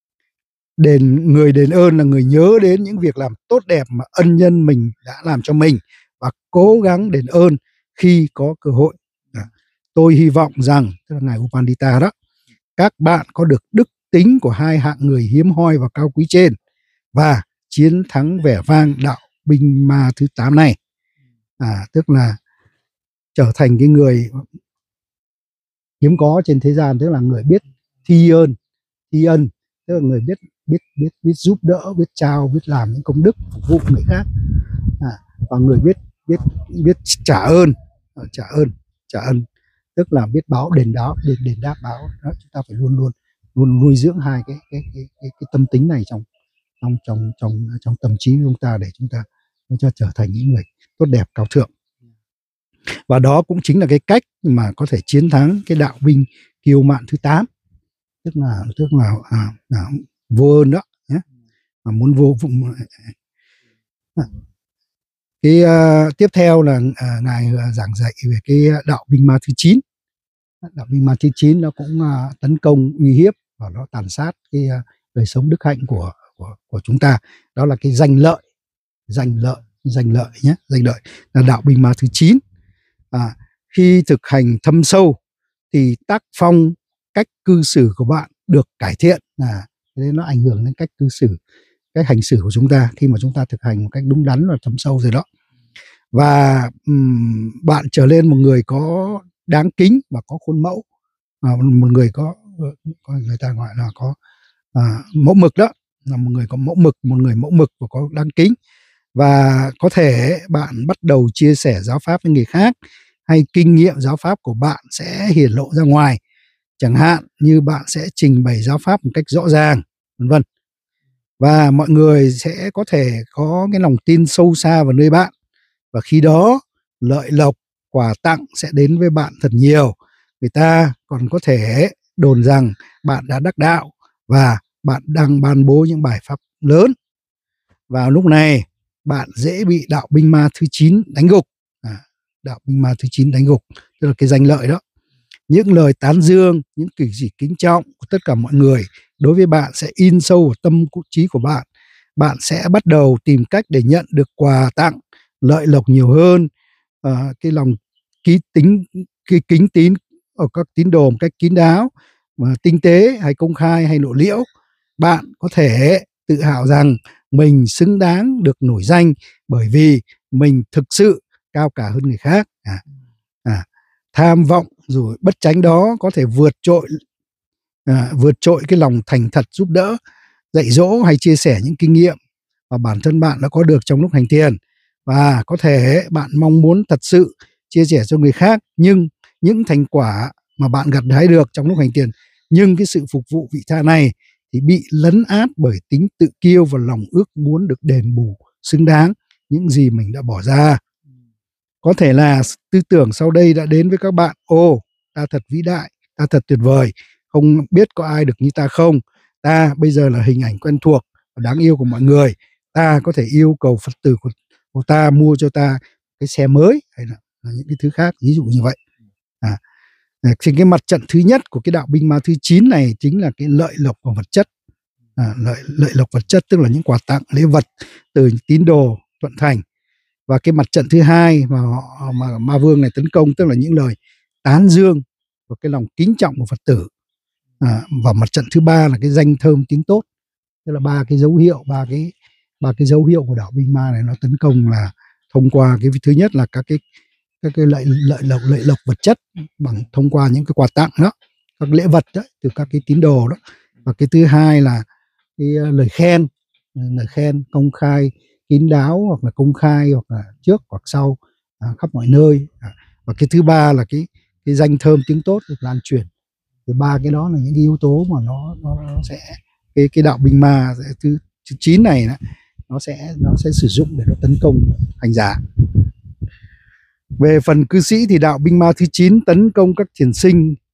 Đền người đền ơn là người nhớ đến những việc làm tốt đẹp mà ân nhân mình đã làm cho mình và cố gắng đền ơn khi có cơ hội. À, tôi hy vọng rằng, tức là Ngài Upandita đó, các bạn có được đức tính của hai hạng người hiếm hoi và cao quý trên và chiến thắng vẻ vang đạo binh ma thứ tám này. À, tức là trở thành cái người hiếm có trên thế gian, tức là người biết thi ơn, thi ân, tức là người biết biết biết biết giúp đỡ, biết trao, biết làm những công đức phục vụ người khác, à, và người biết biết biết trả ơn, trả ơn, trả ơn, tức là biết báo đền đáp, đền đền đáp báo. Đó, chúng ta phải luôn luôn luôn nuôi dưỡng hai cái cái cái cái, cái tâm tính này trong trong trong trong trong tâm trí của chúng ta, để chúng ta chúng ta trở thành những người tốt đẹp cao thượng. Và đó cũng chính là cái cách mà có thể chiến thắng cái đạo binh kiêu mạn thứ tám, tức là tức là, à, à, vô ơn đó nhé, mà muốn vô vụng. À, cái uh, tiếp theo là uh, Ngài giảng dạy về cái đạo binh ma thứ chín. Đạo binh ma thứ chín nó cũng uh, tấn công, uy hiếp và nó tàn sát cái uh, đời sống đức hạnh của, của của chúng ta. Đó là cái danh lợi, danh lợi, danh lợi nhé, danh lợi là đạo binh ma thứ chín. À, khi thực hành thâm sâu thì tác phong, cách cư xử của bạn được cải thiện, à, nên nó ảnh hưởng đến cách cư xử, cách hành xử của chúng ta khi mà chúng ta thực hành một cách đúng đắn và thâm sâu rồi đó. Và um, bạn trở lên một người có đáng kính và có khuôn mẫu, à, một người có, có người ta gọi là có à, mẫu mực đó, là một người có mẫu mực, một người mẫu mực và có đáng kính. Và có thể bạn bắt đầu chia sẻ giáo pháp với người khác, hay kinh nghiệm giáo pháp của bạn sẽ hiển lộ ra ngoài. Chẳng hạn như bạn sẽ trình bày giáo pháp một cách rõ ràng, vân vân. Và mọi người sẽ có thể có cái lòng tin sâu xa vào nơi bạn. Và khi đó lợi lộc, quà tặng sẽ đến với bạn thật nhiều. Người ta còn có thể đồn rằng bạn đã đắc đạo và bạn đang ban bố những bài pháp lớn. Vào lúc này bạn dễ bị đạo binh ma thứ chín đánh gục. À, đạo binh ma thứ chín đánh gục, tức là cái danh lợi đó. Những lời tán dương, những cử chỉ kính trọng của tất cả mọi người đối với bạn sẽ in sâu vào tâm trí của bạn. Bạn sẽ bắt đầu tìm cách để nhận được quà tặng, lợi lộc nhiều hơn. À, cái lòng ký tính, cái kính tín ở các tín đồ một cách kín đáo, mà tinh tế hay công khai hay lộ liễu. Bạn có thể tự hào rằng mình xứng đáng được nổi danh bởi vì mình thực sự cao cả hơn người khác. À, à, tham vọng rồi bất chánh đó có thể vượt trội à, vượt trội cái lòng thành thật giúp đỡ, dạy dỗ hay chia sẻ những kinh nghiệm mà bản thân bạn đã có được trong lúc hành thiền. Và có thể bạn mong muốn thật sự chia sẻ cho người khác, nhưng những thành quả mà bạn gặt hái được trong lúc hành thiền, nhưng cái sự phục vụ vị tha này thì bị lấn át bởi tính tự kiêu và lòng ước muốn được đền bù xứng đáng những gì mình đã bỏ ra. Có thể là tư tưởng sau đây đã đến với các bạn: ồ, ta thật vĩ đại, ta thật tuyệt vời, không biết có ai được như ta không. Ta bây giờ là hình ảnh quen thuộc và đáng yêu của mọi người. Ta có thể yêu cầu Phật tử của, của ta mua cho ta cái xe mới, hay là, là những cái thứ khác, ví dụ như vậy. À, trên cái mặt trận thứ nhất của cái đạo binh ma thứ chín này chính là cái lợi lộc và vật chất. À, lợi, lợi lộc vật chất tức là những quà tặng, lễ vật từ tín đồ thuận thành. Và cái mặt trận thứ hai mà họ, mà ma vương này tấn công, tức là những lời tán dương và cái lòng kính trọng của Phật tử. À, và mặt trận thứ ba là cái danh thơm tiếng tốt, tức là ba cái dấu hiệu, ba cái ba cái dấu hiệu của đạo binh ma này nó tấn công là thông qua cái thứ nhất là các cái các cái lợi lợi lộc lợi lộc vật chất bằng thông qua những cái quà tặng đó, các lễ vật đó từ các cái tín đồ đó. Và cái thứ hai là cái lời khen, lời khen công khai, kín đáo, hoặc là công khai, hoặc là trước hoặc sau, à, khắp mọi nơi. À, và cái thứ ba là cái cái danh thơm tiếng tốt được lan truyền. Thì ba cái đó là những cái yếu tố mà nó nó, nó sẽ cái cái đạo binh ma thứ, thứ chín này đó, nó sẽ nó sẽ sử dụng để nó tấn công hành giả. Về phần cư sĩ thì đạo binh ma thứ chín tấn công các thiền sinh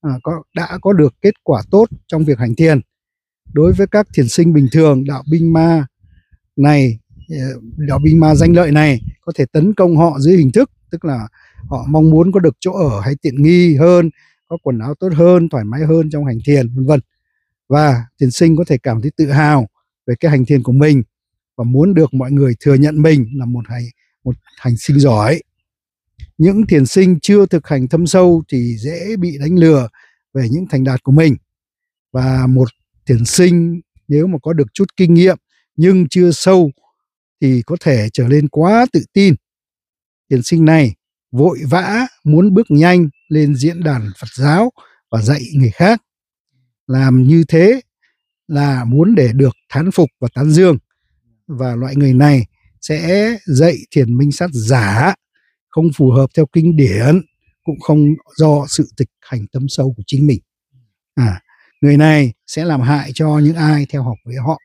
à, có đã có được kết quả tốt trong việc hành thiền. Đối với các thiền sinh bình thường, đạo binh ma này, đạo binh ma danh lợi này có thể tấn công họ dưới hình thức, tức là họ mong muốn có được chỗ ở hay tiện nghi hơn, có quần áo tốt hơn, thoải mái hơn trong hành thiền, vân vân. Và thiền sinh có thể cảm thấy tự hào về cái hành thiền của mình và muốn được mọi người thừa nhận mình là một hành một hành sinh giỏi. Những thiền sinh chưa thực hành thâm sâu thì dễ bị đánh lừa về những thành đạt của mình. Và một thiền sinh nếu mà có được chút kinh nghiệm nhưng chưa sâu thì có thể trở nên quá tự tin. Thiền sinh này vội vã muốn bước nhanh lên diễn đàn Phật giáo và dạy người khác. Làm như thế là muốn để được thán phục và tán dương. Và loại người này sẽ dạy thiền minh sát giả, không phù hợp theo kinh điển, cũng không do sự thực hành tâm sâu của chính mình. À, người này sẽ làm hại cho những ai theo học với họ.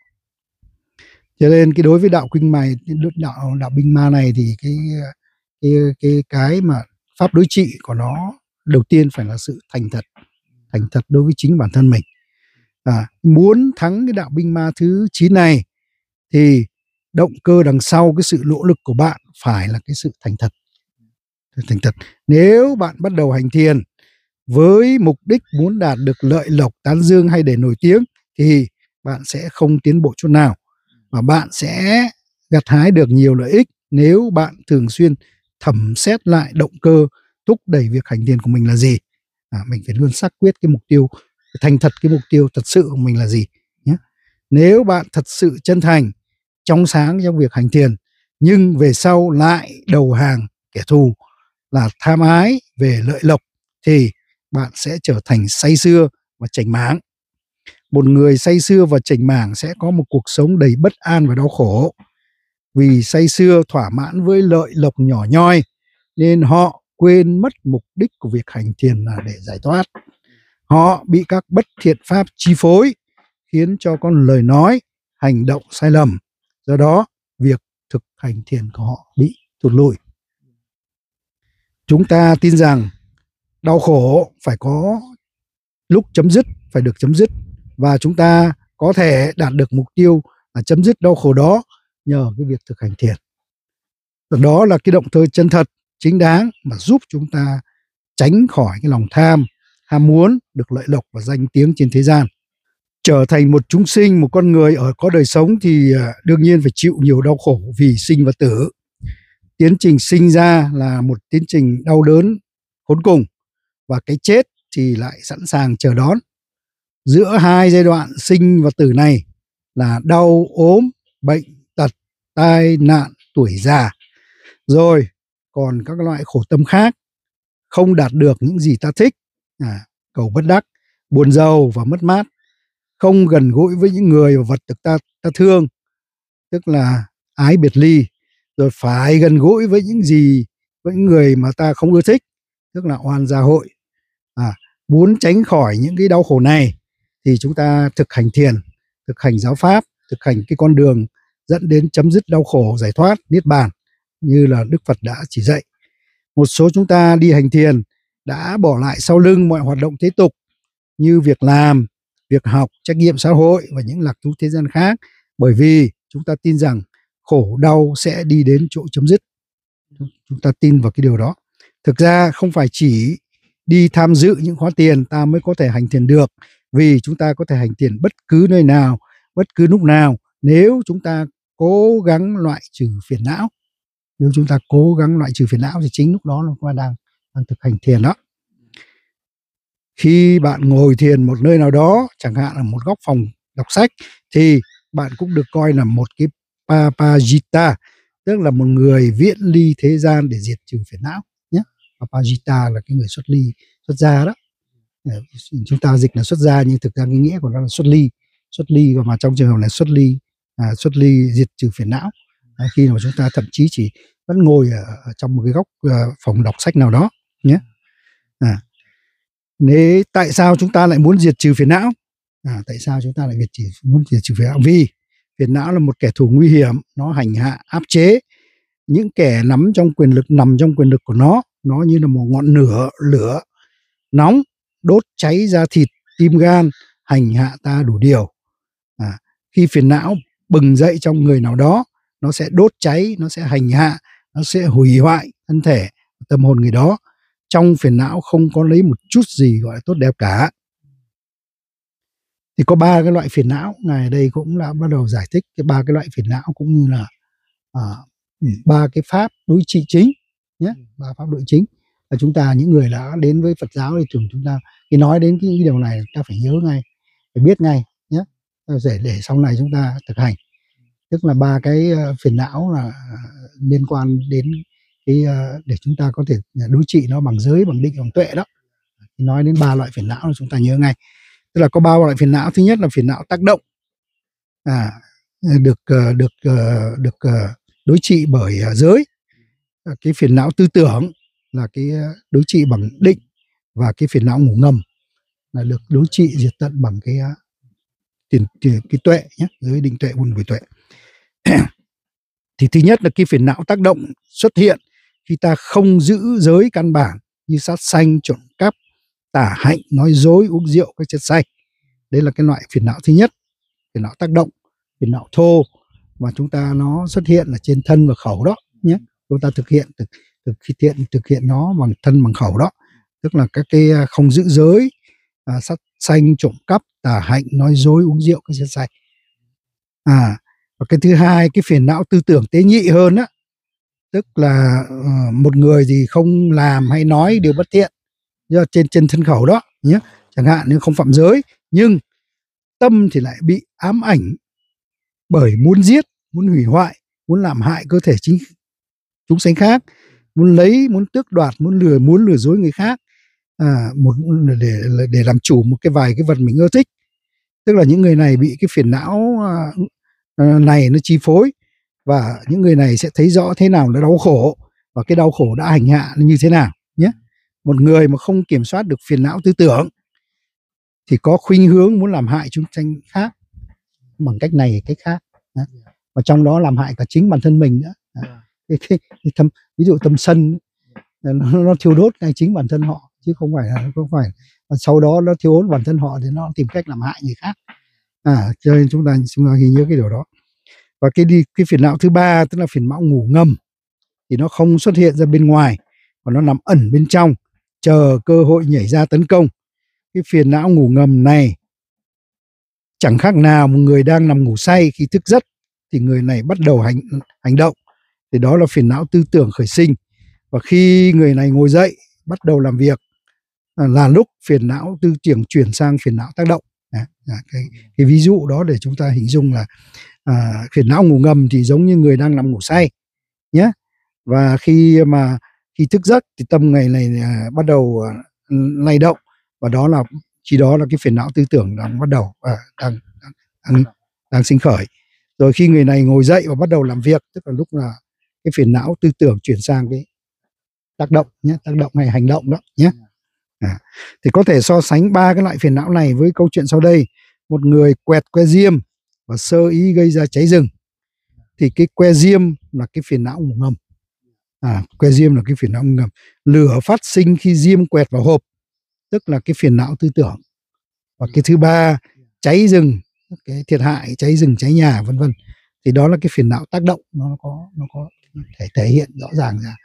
Cho nên cái đối với đạo kinh mày, đạo đạo binh ma này thì cái cái cái cái mà pháp đối trị của nó đầu tiên phải là sự thành thật, thành thật đối với chính bản thân mình. À, muốn thắng cái đạo binh ma thứ chín này thì động cơ đằng sau cái sự nỗ lực của bạn phải là cái sự thành thật. Thành thật. Nếu bạn bắt đầu hành thiền với mục đích muốn đạt được lợi lộc, tán dương hay để nổi tiếng thì bạn sẽ không tiến bộ chút nào, và bạn sẽ gặt hái được nhiều lợi ích nếu bạn thường xuyên thẩm xét lại động cơ thúc đẩy việc hành thiền của mình là gì. À, mình phải luôn xác quyết cái mục tiêu, thành thật cái mục tiêu thật sự của mình là gì nhé. Nếu bạn thật sự chân thành, trong sáng trong việc hành thiền, nhưng về sau lại đầu hàng kẻ thù là tham ái về lợi lộc thì bạn sẽ trở thành say sưa và chảnh mảng. Một người say sưa và chảnh mảng sẽ có một cuộc sống đầy bất an và đau khổ. Vì say sưa thỏa mãn với lợi lộc nhỏ nhoi nên họ quên mất mục đích của việc hành thiền là để giải thoát. Họ bị các bất thiện pháp chi phối, khiến cho con lời nói, hành động sai lầm. Do đó, việc thực hành thiền của họ bị tụt lùi. Chúng ta tin rằng đau khổ phải có lúc chấm dứt, phải được chấm dứt, và chúng ta có thể đạt được mục tiêu là chấm dứt đau khổ đó nhờ cái việc thực hành thiền. Đó là cái động cơ chân thật, chính đáng mà giúp chúng ta tránh khỏi cái lòng tham, ham muốn được lợi lộc và danh tiếng trên thế gian. Trở thành một chúng sinh, một con người ở có đời sống thì đương nhiên phải chịu nhiều đau khổ vì sinh và tử. Tiến trình sinh ra là một tiến trình đau đớn khốn cùng, và cái chết thì lại sẵn sàng chờ đón. Giữa hai giai đoạn sinh và tử này là đau ốm, bệnh tật, tai nạn, tuổi già. Rồi còn các loại khổ tâm khác, không đạt được những gì ta thích, à, cầu bất đắc, buồn rầu và mất mát, không gần gũi với những người và vật được ta, ta thương, tức là ái biệt ly, rồi phải gần gũi với những gì, với những người mà ta không ưa thích, tức là oan gia hội. À, muốn tránh khỏi những cái đau khổ này thì chúng ta thực hành thiền, thực hành giáo pháp, thực hành cái con đường dẫn đến chấm dứt đau khổ, giải thoát, niết bàn như là Đức Phật đã chỉ dạy. Một số chúng ta đi hành thiền đã bỏ lại sau lưng mọi hoạt động thế tục như việc làm, việc học, trách nhiệm xã hội và những lạc thú thế gian khác, bởi vì chúng ta tin rằng khổ đau sẽ đi đến chỗ chấm dứt. Chúng ta tin vào cái điều đó. Thực ra không phải chỉ đi tham dự những khóa thiền ta mới có thể hành thiền được, vì chúng ta có thể hành thiền bất cứ nơi nào, bất cứ lúc nào, nếu chúng ta cố gắng loại trừ phiền não. Nếu chúng ta cố gắng loại trừ phiền não thì chính lúc đó là chúng ta đang, đang thực hành thiền đó. Khi bạn ngồi thiền một nơi nào đó, chẳng hạn là một góc phòng đọc sách, thì bạn cũng được coi là một cái Papajita, tức là một người viễn ly thế gian để diệt trừ phiền não nhé. Papajita là cái người xuất ly, xuất gia đó. Chúng ta dịch là xuất gia nhưng thực ra cái nghĩa của nó là xuất ly, xuất ly, và mà trong trường hợp này xuất ly, à, xuất ly diệt trừ phiền não. À, khi mà chúng ta thậm chí chỉ vẫn ngồi ở, ở trong một cái góc uh, phòng đọc sách nào đó nhé. À, nếu tại sao chúng ta lại muốn diệt trừ phiền não? À, tại sao chúng ta lại diệt trừ, muốn diệt trừ phiền não? Vì phiền não là một kẻ thù nguy hiểm, nó hành hạ, áp chế những kẻ nắm trong quyền lực, nằm trong quyền lực của nó. Nó như là một ngọn lửa lửa nóng đốt cháy da thịt, tim gan, hành hạ ta đủ điều. À, khi phiền não bừng dậy trong người nào đó, nó sẽ đốt cháy, nó sẽ hành hạ, nó sẽ hủy hoại thân thể, tâm hồn người đó. Trong phiền não không có lấy một chút gì gọi là tốt đẹp cả. Thì có ba cái loại phiền não, ngài ở đây cũng đã bắt đầu giải thích cái ba cái loại phiền não, cũng như là à, ba cái pháp đối trị chính nhé, ba pháp đối chính. Và chúng ta, những người đã đến với Phật giáo thì thường chúng ta khi nói đến cái, cái điều này ta phải nhớ ngay, phải biết ngay nhé, để để sau này chúng ta thực hành. Tức là ba cái phiền não là liên quan đến cái để chúng ta có thể đối trị nó bằng giới, bằng định, bằng tuệ đó. Nói đến ba loại phiền não là chúng ta nhớ ngay. Tức là có ba loại phiền não. Thứ nhất là phiền não tác động, à, được được được đối trị bởi giới. Cái phiền não tư tưởng là cái đối trị bằng định, và cái phiền não ngủ ngầm là được đối trị diệt tận bằng cái tiền cái, cái tuệ nhé, giới định tuệ buồn bởi tuệ. Thì thứ nhất là cái phiền não tác động xuất hiện khi ta không giữ giới căn bản như sát sanh, trộm cắp, tả hạnh, nói dối, uống rượu, các chất say. Đây là cái loại phiền não thứ nhất, phiền não tác động, phiền não thô, và chúng ta nó xuất hiện là trên thân và khẩu đó nhé. Chúng ta thực hiện thực, thực hiện thực hiện nó bằng thân bằng khẩu đó, tức là các cái không giữ giới, à, sát sanh, trộm cắp, tả hạnh, nói dối, uống rượu, các chất say. À, và cái thứ hai, cái phiền não tư tưởng tế nhị hơn á, tức là uh, một người gì không làm hay nói điều bất thiện trên trên thân khẩu đó nhé, chẳng hạn như không phạm giới, nhưng tâm thì lại bị ám ảnh bởi muốn giết, muốn hủy hoại, muốn làm hại cơ thể chính chúng sanh khác, muốn lấy, muốn tước đoạt, muốn lừa, muốn lừa dối người khác, à, một để để làm chủ một cái vài cái vật mình ưa thích. Tức là những người này bị cái phiền não uh, này nó chi phối, và những người này sẽ thấy rõ thế nào là đau khổ, và cái đau khổ đã hành hạ như thế nào nhé. Một người mà không kiểm soát được phiền não tư tưởng thì có khuynh hướng muốn làm hại chúng sanh khác bằng cách này cách khác, và trong đó làm hại cả chính bản thân mình nữa. Cái, cái, cái tâm, ví dụ tâm sân nó, nó thiêu đốt ngay chính bản thân họ, chứ không phải là không phải và sau đó nó thiêu đốt bản thân họ thì nó tìm cách làm hại người khác. À, cho nên chúng ta chúng ta ghi nhớ cái điều đó. Và cái đi cái phiền não thứ ba, tức là phiền não ngủ ngầm, thì nó không xuất hiện ra bên ngoài, và nó nằm ẩn bên trong, chờ cơ hội nhảy ra tấn công. Cái phiền não ngủ ngầm này chẳng khác nào một người đang nằm ngủ say, khi thức giấc thì người này bắt đầu hành hành động, thì đó là phiền não tư tưởng khởi sinh. Và khi người này ngồi dậy bắt đầu làm việc là lúc phiền não tư tưởng chuyển sang phiền não tác động. À, cái, cái ví dụ đó để chúng ta hình dung là à, phiền não ngủ ngầm thì giống như người đang nằm ngủ say nhé. Và khi mà khi thức giấc thì tâm ngày này à, bắt đầu à, lay động, và đó là khi đó là cái phiền não tư tưởng đang bắt đầu à, đang, đang đang sinh khởi. Rồi khi người này ngồi dậy và bắt đầu làm việc, tức là lúc là cái phiền não tư tưởng chuyển sang cái tác động nhé, tác động hay hành động đó nhé. À, thì có thể so sánh ba cái loại phiền não này với câu chuyện sau đây. Một người quẹt que diêm và sơ ý gây ra cháy rừng, thì cái que diêm là cái phiền não ngủ ngầm. À, que diêm là cái phiền não ngủ ngầm. Lửa phát sinh khi diêm quẹt vào hộp, tức là cái phiền não tư tưởng. Và cái thứ ba, cháy rừng, cái thiệt hại, cháy rừng, cháy nhà, vân vân, thì đó là cái phiền não tác động, nó có nó có thể thể hiện rõ ràng ra.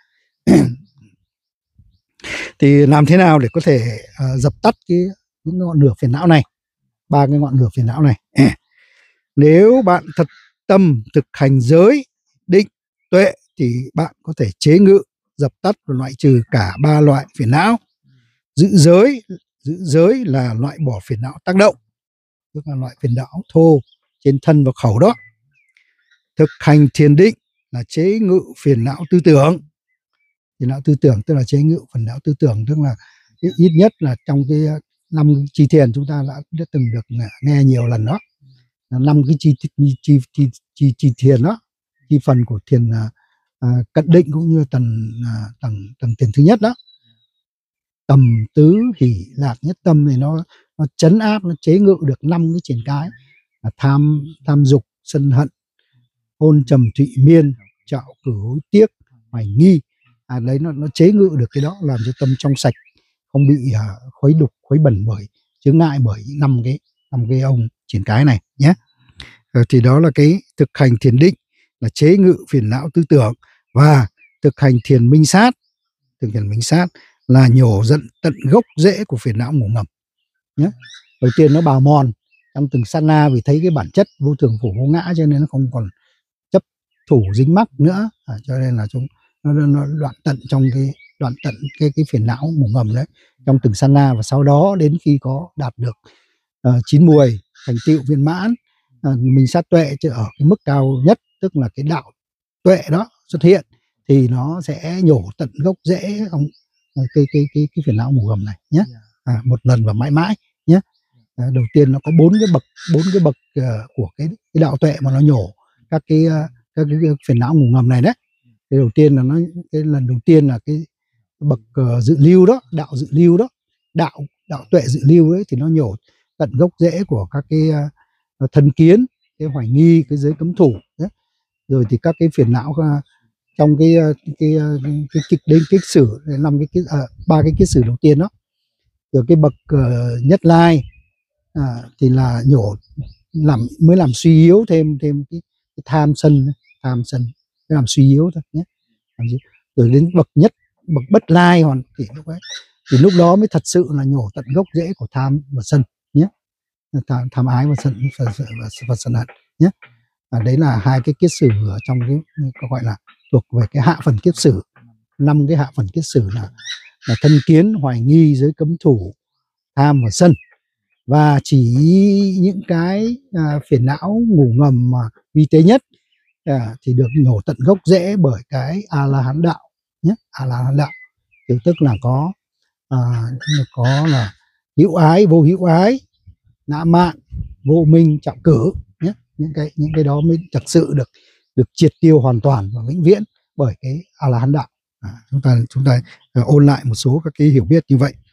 Thì làm thế nào để có thể uh, dập tắt cái những ngọn lửa phiền não này, ba cái ngọn lửa phiền não này? Nếu bạn thật tâm thực hành giới, định, tuệ thì bạn có thể chế ngự, dập tắt và loại trừ cả ba loại phiền não. Giữ giới, giữ giới là loại bỏ phiền não tác động, tức là loại phiền não thô trên thân và khẩu đó. Thực hành thiền định là chế ngự phiền não tư tưởng. Phiền não tư tưởng tức là chế ngự phiền não tư tưởng, tức là ít nhất là trong cái năm chi thiền chúng ta đã, đã từng được nghe nhiều lần đó. Năm cái chi, chi, chi, chi, chi, chi thiền đó, chi phần của thiền à, cận định cũng như tầng à, tầng tầng thiền thứ nhất đó. Tầm tứ hỷ lạc nhất tâm thì nó nó trấn áp, nó chế ngự được năm cái triển cái là tham tham dục, sân hận, hôn trầm thụy miên, trạo cử hối tiếc, hoài nghi. À đấy, nó nó chế ngự được cái đó, làm cho tâm trong sạch, không bị à, khuấy đục, khuấy bẩn bởi chướng ngại bởi những năm cái năm cái ông triển cái này nhé. Ờ, thì đó là cái thực hành thiền định là chế ngự phiền não tư tưởng, và thực hành thiền minh sát, thực hành minh sát là nhổ dẫn tận gốc rễ của phiền não ngủ ngầm nhé. Đầu tiên nó bào mòn trong từng sát na, vì thấy cái bản chất vô thường phổ vô ngã, cho nên nó không còn chấp thủ dính mắc nữa, à, cho nên là chúng nó, nó, nó đoạn tận trong cái đoạn tận cái cái phiền não ngủ ngầm đấy trong từng sát na, và sau đó đến khi có đạt được uh, chín muồi thành tựu viên mãn, uh, mình sát tuệ ở cái mức cao nhất, tức là cái đạo tuệ đó xuất hiện, thì nó sẽ nhổ tận gốc rễ trong cái cái cái cái phiền não ngủ ngầm này nhé, à, một lần và mãi mãi nhé. À, đầu tiên nó có bốn cái bậc bốn cái bậc uh, của cái cái đạo tuệ mà nó nhổ các cái uh, các cái phiền não ngủ ngầm này đấy. Cái đầu tiên là nó cái lần đầu tiên là cái bậc uh, dự lưu đó, đạo dự lưu đó, đạo đạo tuệ dự lưu ấy, thì nó nhổ tận gốc rễ của các cái uh, thân kiến, cái hoài nghi, cái giới cấm thủ đấy. Rồi thì các cái phiền não uh, trong cái cái cái cái kịch đến kích sử năm cái cái ba à, cái kích sử đầu tiên đó. Rồi cái bậc uh, nhất lai à, thì là nhổ làm mới làm suy yếu thêm thêm cái, cái tham sân tham sân mới làm suy yếu thôi nhé. Rồi đến bậc nhất bậc bất lai hoàn thì lúc ấy thì lúc đó mới thật sự là nhổ tận gốc rễ của tham và sân nhé, tham, tham ái và sân và, và, và, và sân hận nhé. À, đấy là hai cái kiết sử ở trong cái, cái gọi là thuộc về cái hạ phần kiết sử. Năm cái hạ phần kiết sử là, là thân kiến, hoài nghi, giới cấm thủ, tham và sân. Và chỉ những cái à, phiền não ngủ ngầm mà vi tế nhất à, thì được nhổ tận gốc rễ bởi cái a la hán đạo nhé. A la hán đạo thì tức là có à, có là hữu ái, vô hữu ái, ngã mạn, vô minh, trọng cử nhé. Những cái những cái đó mới thật sự được được triệt tiêu hoàn toàn và vĩnh viễn bởi cái a la hán đạo. À, chúng ta chúng ta uh, ôn lại một số các cái hiểu biết như vậy.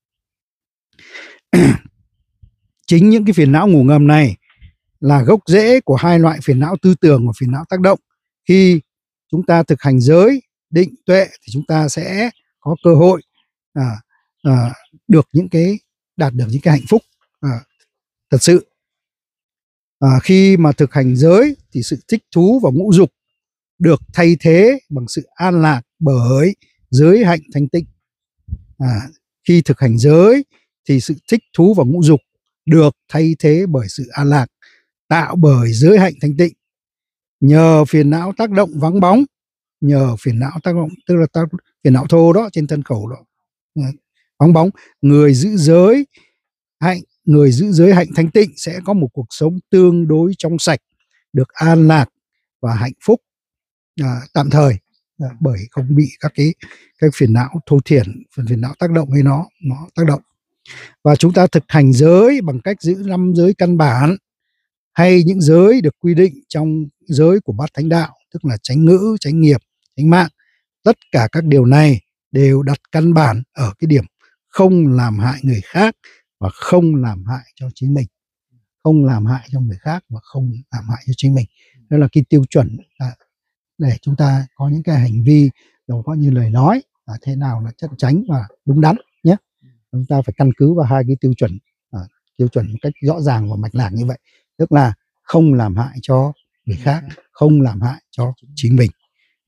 Chính những cái phiền não ngủ ngầm này là gốc rễ của hai loại phiền não tư tưởng và phiền não tác động. Khi chúng ta thực hành giới, định, tuệ thì chúng ta sẽ có cơ hội à, à, được những cái đạt được những cái hạnh phúc à, thật sự. À, khi mà thực hành giới thì sự thích thú và ngũ dục được thay thế bằng sự an lạc bởi giới hạnh thanh tịnh. À, khi thực hành giới thì sự thích thú và ngũ dục được thay thế bởi sự an lạc tạo bởi giới hạnh thanh tịnh. Nhờ phiền não tác động vắng bóng, nhờ phiền não tác động tức là tác, phiền não thô đó trên thân khẩu đó vắng bóng, người giữ giới hạnh người giữ giới hạnh thanh tịnh sẽ có một cuộc sống tương đối trong sạch, được an lạc và hạnh phúc à, tạm thời à, bởi không bị các cái các phiền não thô thiển, phiền não tác động với nó nó tác động. Và chúng ta thực hành giới bằng cách giữ năm giới căn bản hay những giới được quy định trong giới của bát thánh đạo, tức là chánh ngữ, chánh nghiệp, chánh mạng. Tất cả các điều này đều đặt căn bản ở cái điểm không làm hại người khác và không làm hại cho chính mình. Không làm hại cho người khác và không làm hại cho chính mình. Đó là cái tiêu chuẩn để chúng ta có những cái hành vi, đâu có như lời nói à, thế nào là chân chánh và đúng đắn nhé. Chúng ta phải căn cứ vào hai cái tiêu chuẩn à, tiêu chuẩn một cách rõ ràng và mạch lạc như vậy, tức là không làm hại cho người khác, không làm hại cho chính mình.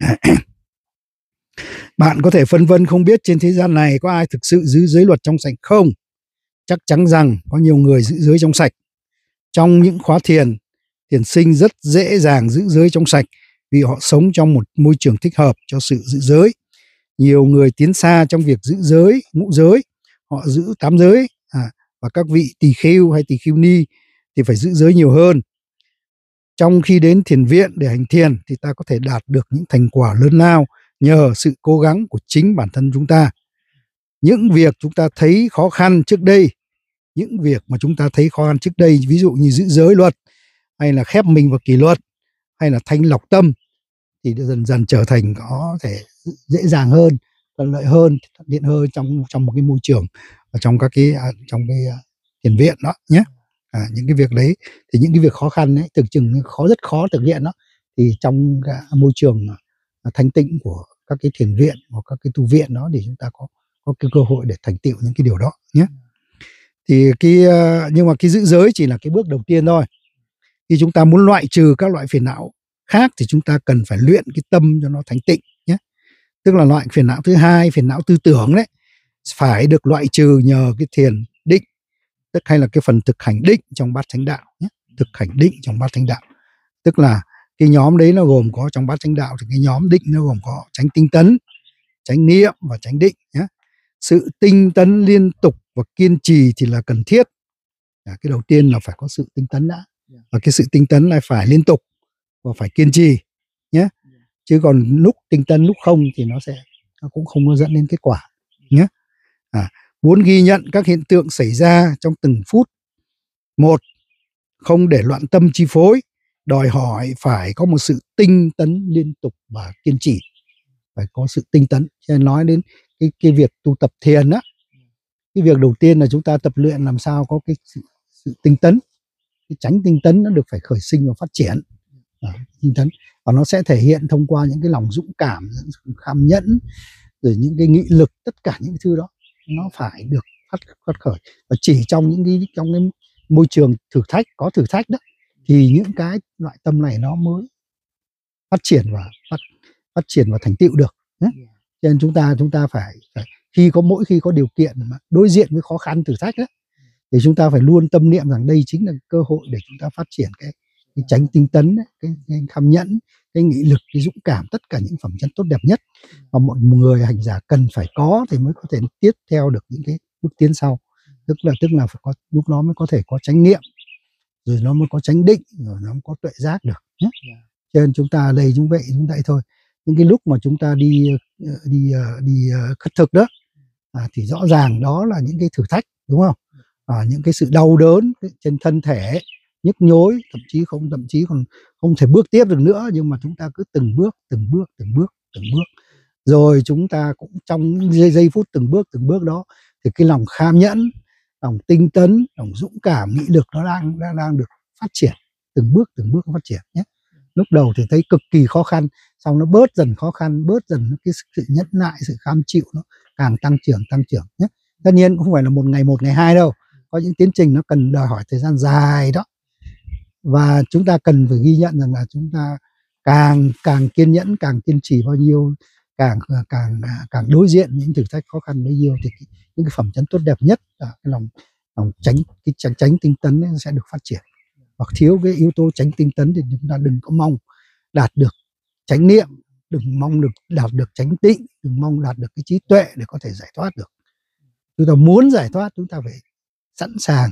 Bạn có thể phân vân không biết trên thế gian này có ai thực sự giữ giới luật trong sạch không? Chắc chắn rằng có nhiều người giữ giới trong sạch. Trong những khóa thiền, thiền sinh rất dễ dàng giữ giới trong sạch vì họ sống trong một môi trường thích hợp cho sự giữ giới. Nhiều người tiến xa trong việc giữ giới, ngũ giới, họ giữ tám giới, à, và các vị tỳ khưu hay tỳ khưu ni thì phải giữ giới nhiều hơn. Trong khi đến thiền viện để hành thiền thì ta có thể đạt được những thành quả lớn lao nhờ sự cố gắng của chính bản thân chúng ta. Những việc chúng ta thấy khó khăn trước đây, những việc mà chúng ta thấy khó khăn trước đây, ví dụ như giữ giới luật, hay là khép mình vào kỷ luật, hay là thanh lọc tâm, thì dần dần trở thành có thể dễ dàng hơn, thuận lợi hơn, thuận tiện hơn trong trong một cái môi trường, trong các cái trong cái thiền viện đó nhé. À, những cái việc đấy thì những cái việc khó khăn ấy, tưởng chừng khó rất khó thực hiện đó, thì trong cái môi trường thanh tịnh của các cái thiền viện hoặc các cái tu viện đó thì chúng ta có có cái cơ hội để thành tựu những cái điều đó nhé. Thì cái nhưng mà cái giữ giới chỉ là cái bước đầu tiên thôi. Khi chúng ta muốn loại trừ các loại phiền não khác thì chúng ta cần phải luyện cái tâm cho nó thanh tịnh nhé. Tức là loại phiền não thứ hai, phiền não tư tưởng đấy, phải được loại trừ nhờ cái thiền định, tức hay là cái phần thực hành định trong bát chánh đạo nhé. Thực hành định trong bát chánh đạo, tức là cái nhóm đấy nó gồm có, trong bát chánh đạo thì cái nhóm định nó gồm có chánh tinh tấn, chánh niệm và chánh định nhé. Sự tinh tấn liên tục và kiên trì thì là cần thiết. À, cái đầu tiên là phải có sự tinh tấn đã, và cái sự tinh tấn này phải liên tục và phải kiên trì nhé. Chứ còn lúc tinh tấn lúc không thì nó sẽ nó cũng không có dẫn đến kết quả nhé. À, muốn ghi nhận các hiện tượng xảy ra trong từng phút một, không để loạn tâm chi phối, đòi hỏi phải có một sự tinh tấn liên tục và kiên trì, phải có sự tinh tấn. Cho nên nói đến cái, cái việc tu tập thiền á, cái việc đầu tiên là chúng ta tập luyện làm sao có cái sự, sự tinh tấn, cái chánh tinh tấn nó được phải khởi sinh và phát triển. À, tinh tấn, và nó sẽ thể hiện thông qua những cái lòng dũng cảm, kham nhẫn, rồi những cái nghị lực, tất cả những thứ đó nó phải được phát, phát khởi. Và chỉ trong những cái trong cái môi trường thử thách, có thử thách đó, thì những cái loại tâm này nó mới phát triển và phát, phát triển và thành tựu được nhé. Cho nên chúng ta chúng ta phải, phải khi có mỗi khi có điều kiện mà đối diện với khó khăn thử thách đó, thì chúng ta phải luôn tâm niệm rằng đây chính là cơ hội để chúng ta phát triển cái, cái chánh tinh tấn, cái, cái kham nhẫn, cái nghị lực, cái dũng cảm, tất cả những phẩm chất tốt đẹp nhất mà một người hành giả cần phải có thì mới có thể tiếp theo được những cái bước tiến sau. Tức là tức là phải có, lúc đó mới có thể có chánh niệm, rồi nó mới có chánh định, rồi nó mới có tuệ giác được nhé. Cho nên chúng ta đây chúng vậy chúng vậy thôi. Những cái lúc mà chúng ta đi đi đi khất thực đó, à, thì rõ ràng đó là những cái thử thách, đúng không? À, những cái sự đau đớn trên thân thể, nhức nhối, thậm chí không thậm chí còn không thể bước tiếp được nữa, nhưng mà chúng ta cứ từng bước từng bước từng bước từng bước, rồi chúng ta cũng trong giây giây phút từng bước từng bước đó thì cái lòng kham nhẫn, lòng tinh tấn, lòng dũng cảm, nghị lực nó đang đang đang được phát triển từng bước từng bước phát triển nhé. Lúc đầu thì thấy cực kỳ khó khăn, xong nó bớt dần khó khăn, bớt dần cái sự nhẫn nại, sự kham chịu nó càng tăng trưởng tăng trưởng nhé. Tất nhiên cũng không phải là một ngày một ngày hai đâu, có những tiến trình nó cần đòi hỏi thời gian dài đó, và chúng ta cần phải ghi nhận rằng là chúng ta càng càng kiên nhẫn, càng kiên trì bao nhiêu, càng càng càng đối diện những thử thách khó khăn bấy nhiêu thì cái, những cái phẩm chất tốt đẹp nhất là cái lòng lòng tránh cái tránh, tránh tinh tấn ấy sẽ được phát triển. Hoặc thiếu cái yếu tố tránh tinh tấn thì chúng ta đừng có mong đạt được chánh niệm, đừng mong được đạt được chánh tịnh, đừng mong đạt được cái trí tuệ để có thể giải thoát được. Chúng ta muốn giải thoát, chúng ta phải sẵn sàng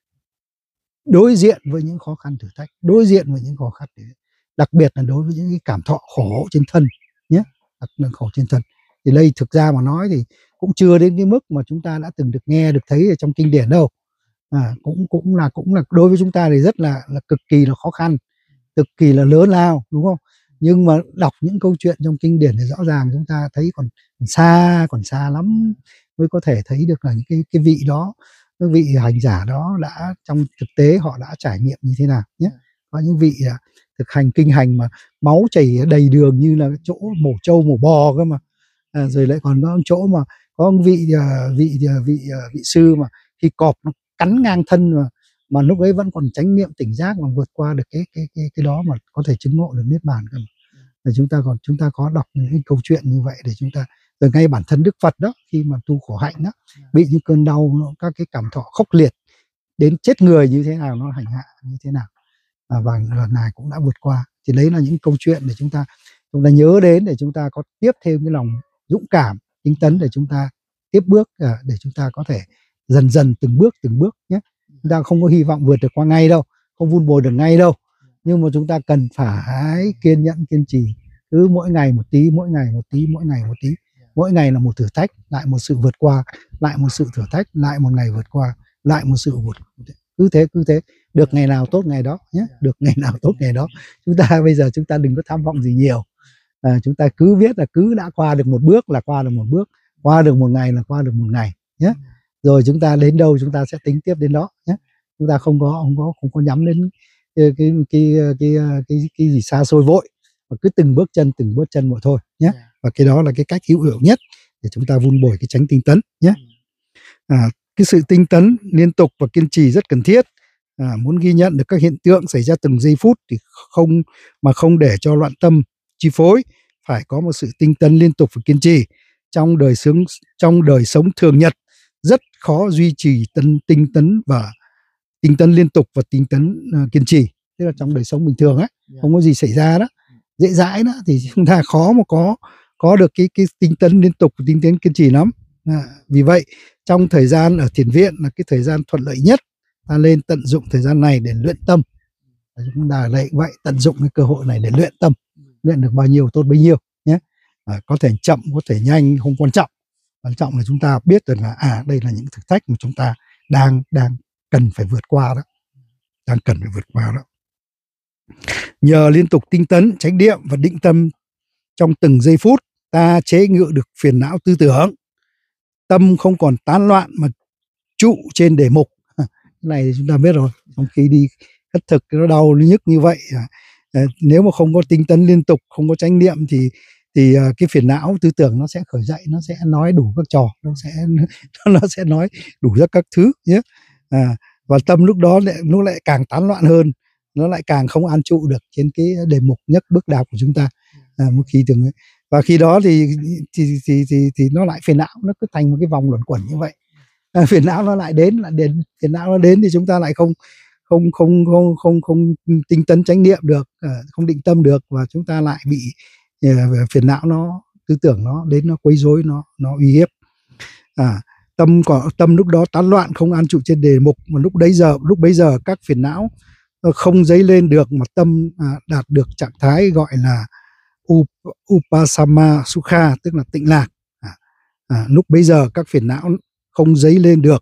đối diện với những khó khăn thử thách, đối diện với những khó khăn, đặc biệt là đối với những cái cảm thọ khổ trên thân nhé, đặc biệt khổ trên thân. Thì đây thực ra mà nói thì cũng chưa đến cái mức mà chúng ta đã từng được nghe được thấy ở trong kinh điển đâu. À, cũng cũng là cũng là đối với chúng ta thì rất là là cực kỳ là khó khăn, cực kỳ là lớn lao, đúng không? Nhưng mà đọc những câu chuyện trong kinh điển thì rõ ràng chúng ta thấy còn xa, còn xa lắm mới có thể thấy được là những cái cái vị đó, cái vị hành giả đó đã trong thực tế họ đã trải nghiệm như thế nào nhé. Có những vị là thực hành kinh hành mà máu chảy đầy đường như là chỗ mổ trâu mổ bò cơ mà. À, rồi lại còn có chỗ mà có vị vị vị vị, vị sư mà khi cọp nó cắn ngang thân mà mà lúc ấy vẫn còn chánh niệm tỉnh giác mà vượt qua được cái cái cái cái đó mà có thể chứng ngộ được niết bàn cơ mà. Thì chúng ta còn chúng ta có đọc những cái câu chuyện như vậy để chúng ta, rồi ngay bản thân Đức Phật đó khi mà tu khổ hạnh đó bị những cơn đau, nó, các cái cảm thọ khốc liệt đến chết người như thế nào, nó hành hạ như thế nào, à, và lần này cũng đã vượt qua. Thì đấy là những câu chuyện để chúng ta chúng ta nhớ đến, để chúng ta có tiếp thêm cái lòng dũng cảm, tinh tấn để chúng ta tiếp bước, à, để chúng ta có thể dần dần từng bước từng bước nhé. Chúng ta không có hy vọng vượt được qua ngay đâu, không vun bồi được ngay đâu, nhưng mà chúng ta cần phải kiên nhẫn kiên trì, cứ mỗi ngày một tí, mỗi ngày một tí, mỗi ngày một tí, mỗi ngày là một thử thách, lại một sự vượt qua, lại một sự thử thách, lại một ngày vượt qua, lại một sự vượt, cứ thế cứ thế, được ngày nào tốt ngày đó nhé, được ngày nào tốt ngày đó. Chúng ta bây giờ chúng ta đừng có tham vọng gì nhiều, à, chúng ta cứ biết là cứ đã qua được một bước là qua được một bước, qua được một ngày là qua được một ngày nhé. Rồi chúng ta đến đâu chúng ta sẽ tính tiếp đến đó nhé. Chúng ta không có không có không có nhắm đến cái cái cái cái cái, cái gì xa xôi vội, mà cứ từng bước chân từng bước chân một thôi nhé. Và cái đó là cái cách hữu hiệu nhất để chúng ta vun bồi cái chánh tinh tấn nhé. À, cái sự tinh tấn liên tục và kiên trì rất cần thiết. À, muốn ghi nhận được các hiện tượng xảy ra từng giây phút thì không mà không để cho loạn tâm chi phối, phải có một sự tinh tấn liên tục và kiên trì. Trong đời sống trong đời sống thường nhật rất khó duy trì tân tinh tấn và tinh tấn liên tục và tinh tấn uh, kiên trì. Tức là trong đời sống bình thường ấy, không có gì xảy ra đó, dễ dãi đó, thì chúng ta khó mà có có được cái cái tinh tấn liên tục và tinh tấn kiên trì lắm. À, vì vậy trong thời gian ở thiền viện là cái thời gian thuận lợi nhất, ta nên tận dụng thời gian này để luyện tâm. Chúng ta lại vậy tận dụng cái cơ hội này để luyện tâm, luyện được bao nhiêu tốt bấy nhiêu nhé. À, có thể chậm, có thể nhanh, không quan trọng. Quan trọng là chúng ta biết được là à đây là những thử thách mà chúng ta đang đang cần phải vượt qua đó, đang cần phải vượt qua đó. Nhờ liên tục tinh tấn, chánh niệm và định tâm trong từng giây phút, ta chế ngự được phiền não tư tưởng, tâm không còn tán loạn mà trụ trên đề mục. Cái này thì chúng ta biết rồi, trong khi đi khất thực nó đau nó nhức như vậy, à, nếu mà không có tinh tấn liên tục, không có chánh niệm thì thì uh, cái phiền não tư tưởng nó sẽ khởi dậy, nó sẽ nói đủ các trò, nó sẽ nó sẽ nói đủ rất các thứ nhé. À, và tâm lúc đó lại nó lại càng tán loạn hơn, nó lại càng không an trụ được trên cái đề mục nhất bước đạo của chúng ta. À, một khi từng và khi đó thì thì, thì thì thì nó lại phiền não, nó cứ thành một cái vòng luẩn quẩn như vậy. À, phiền não nó lại đến, lại đến phiền não nó đến thì chúng ta lại không không không không không không tinh tấn chánh niệm được, à, không định tâm được, và chúng ta lại bị uh, phiền não nó tư tưởng nó đến, nó quấy rối, nó nó uy hiếp. À, tâm có tâm lúc đó tán loạn, không an trụ trên đề mục, mà lúc đấy giờ lúc bấy giờ các phiền não không dấy lên được, mà tâm à, đạt được trạng thái gọi là Up, Upasama Sukha, tức là tịnh lạc. À, à, lúc bấy giờ các phiền não không dấy lên được,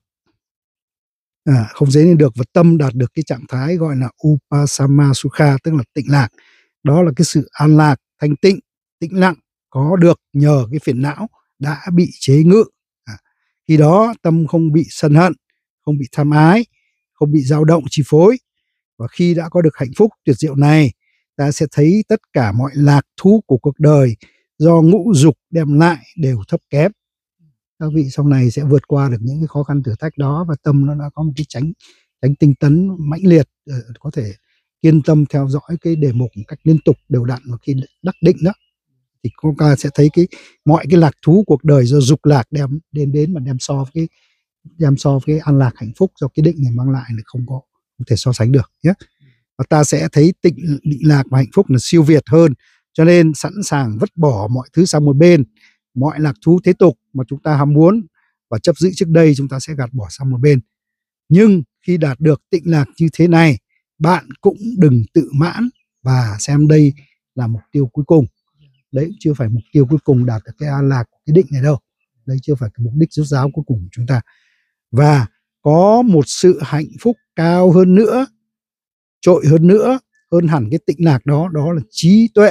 à, không dấy lên được và tâm đạt được cái trạng thái gọi là Upasama Sukha, tức là tịnh lạc. Đó là cái sự an lạc, thanh tịnh, tĩnh lặng có được nhờ cái phiền não đã bị chế ngự. À, khi đó tâm không bị sân hận, không bị tham ái, không bị dao động chi phối. Và khi đã có được hạnh phúc tuyệt diệu này, ta sẽ thấy tất cả mọi lạc thú của cuộc đời do ngũ dục đem lại đều thấp kém. Các vị sau này sẽ vượt qua được những cái khó khăn thử thách đó, và tâm nó đã có một cái chánh chánh tinh tấn mãnh liệt, có thể kiên tâm theo dõi cái đề mục một cách liên tục đều đặn. Và khi đắc định đó thì chúng ta sẽ thấy cái mọi cái lạc thú cuộc đời do dục lạc đem đến đến mà đem so với cái đem so với cái an lạc hạnh phúc do cái định này mang lại là không có không thể so sánh được nhé. Và ta sẽ thấy tịnh định lạc và hạnh phúc là siêu việt hơn, cho nên sẵn sàng vứt bỏ mọi thứ sang một bên, mọi lạc thú thế tục mà chúng ta ham muốn và chấp giữ trước đây chúng ta sẽ gạt bỏ sang một bên. Nhưng khi đạt được tịnh lạc như thế này, bạn cũng đừng tự mãn và xem đây là mục tiêu cuối cùng. Đấy chưa phải mục tiêu cuối cùng đạt được cái an lạc của cái định này đâu. Đây chưa phải cái mục đích rốt ráo cuối cùng của chúng ta. Và có một sự hạnh phúc cao hơn nữa, trội hơn nữa, hơn hẳn cái tịnh lạc đó, đó là trí tuệ.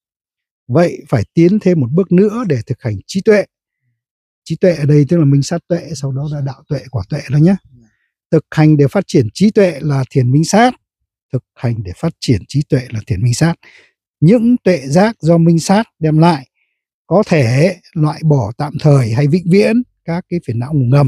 Vậy phải tiến thêm một bước nữa để thực hành trí tuệ. Trí tuệ ở đây tức là minh sát tuệ, sau đó là đạo tuệ, quả tuệ đó nhé. Thực hành để phát triển trí tuệ là thiền minh sát. Thực hành để phát triển trí tuệ là thiền minh sát. Những tuệ giác do minh sát đem lại có thể loại bỏ tạm thời hay vĩnh viễn các cái phiền não ngủ ngầm.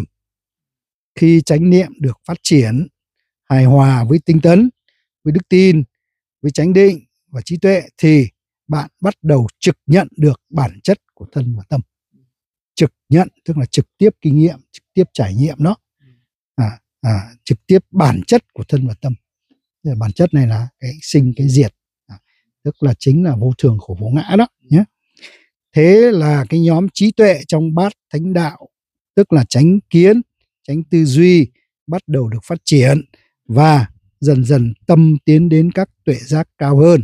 Khi chánh niệm được phát triển hài hòa với tinh tấn, với đức tin, với chánh định và trí tuệ, thì bạn bắt đầu trực nhận được bản chất của thân và tâm. Trực nhận tức là trực tiếp kinh nghiệm, trực tiếp trải nghiệm nó, à, à, trực tiếp bản chất của thân và tâm. Bản chất này là cái sinh cái diệt, à, tức là chính là vô thường khổ vô ngã đó nhé. Thế là cái nhóm trí tuệ trong bát thánh đạo, tức là chánh kiến, chánh tư duy bắt đầu được phát triển, và dần dần tâm tiến đến các tuệ giác cao hơn.